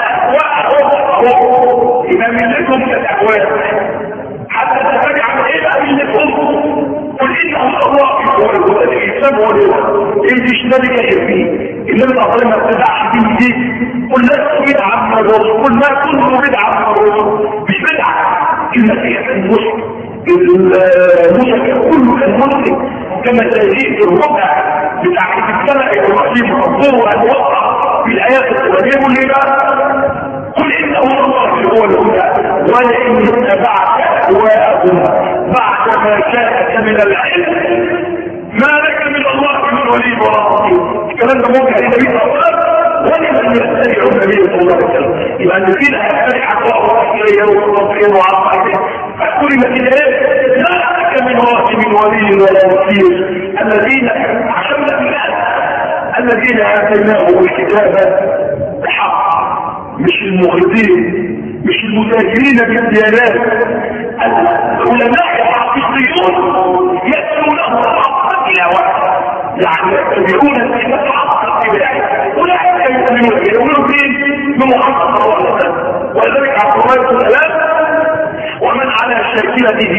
أهواءهم إذا ملتهم كالأهواء حتى تتبع إيه بقى ملتهم. قل إن هدى الله هو الهدى. الإسلام هو الهدى. إيه دي شنالك يهفيه اللي انت أصلا ما تدعش دي دي. قل لا بدعة من الرسل. قل ما كله بدعة من الرسل. مش بدعة المسيح المسلم المسلم كله كان مسلم كما تجيء الربع بتاع السنة الرحيم الرسول الوقع في الآيات القرآنية. يقول لي بقى قل إنه الله هو الهدى ولئن اتبعت أهواءهم بعد ما جاءك من العلم ما لك من الله من ولي ولا نصير. الكلام ده ممكن النبي صلى الله عليه وسلم ولمن يتبع النبي صلى الله عليه وسلم. يبقى الذين يتبع الله إليه ورسوله وعصى فكل كده لا لك من من ولي ولا نصير. الذين عشان الناس الذين آتيناهم الكتاب بحق مش المغرضين مش المتاجرين بالديانات. العلماء الحقيقيون يتلونه حق التلاوة يعني يتبعون الكتاب حق التلاوة. أولئك يؤمنون يؤمنون فين بمحمد صلى الله عليه وسلم. ولذلك عبد الله بن سلام ومن على شاكلته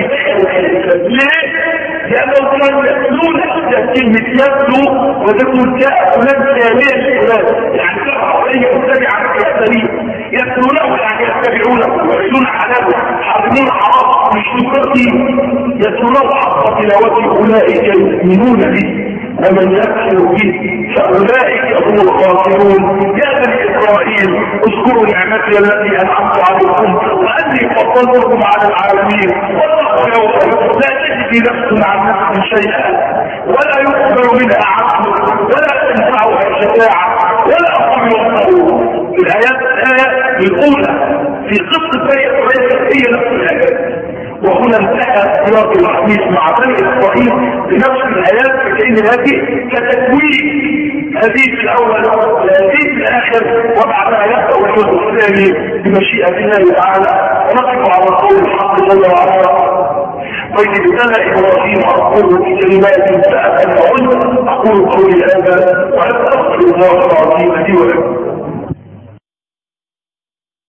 ليه؟ لأنه كانوا يتلون كلمة يتلو وذكر جاء فلان ثانية فلان يعني تبع عليه يتبع عن السبيل يتلونه يعني يتبعونه ويعيشون حلاله حرمون حرام مش نكرتي يتلونه حق تلاوته. أولئك يؤمنون به ومن يكفر به فأولئك هم الخاسرون. يا بني إسرائيل اذكروا نعمتي التي أنعمت عليكم وأني فضلتكم على العالمين والله لا تجزي نفس عن نفس شيئا ولا يقبل منها عدل ولا تنفعها شفاعة ولا أقبل القول. الآيات الآية الأولى في قصة بني إسرائيل هي نفس الآيات. وهنا انتهى سياق الحديث مع بني إسرائيل بنفس الآيات فكأن هذه كتكوين هذه في الأول وهذه في الآخر وبعدها يبدأ الجزء الثاني بمشيئة الله تعالى. ونقف على قول الحق جل وعلا وإذ ابتلى إبراهيم ربه بكلمات فأتمهن. أقول قولي هذا وأستغفر الله العظيم لي ولكم.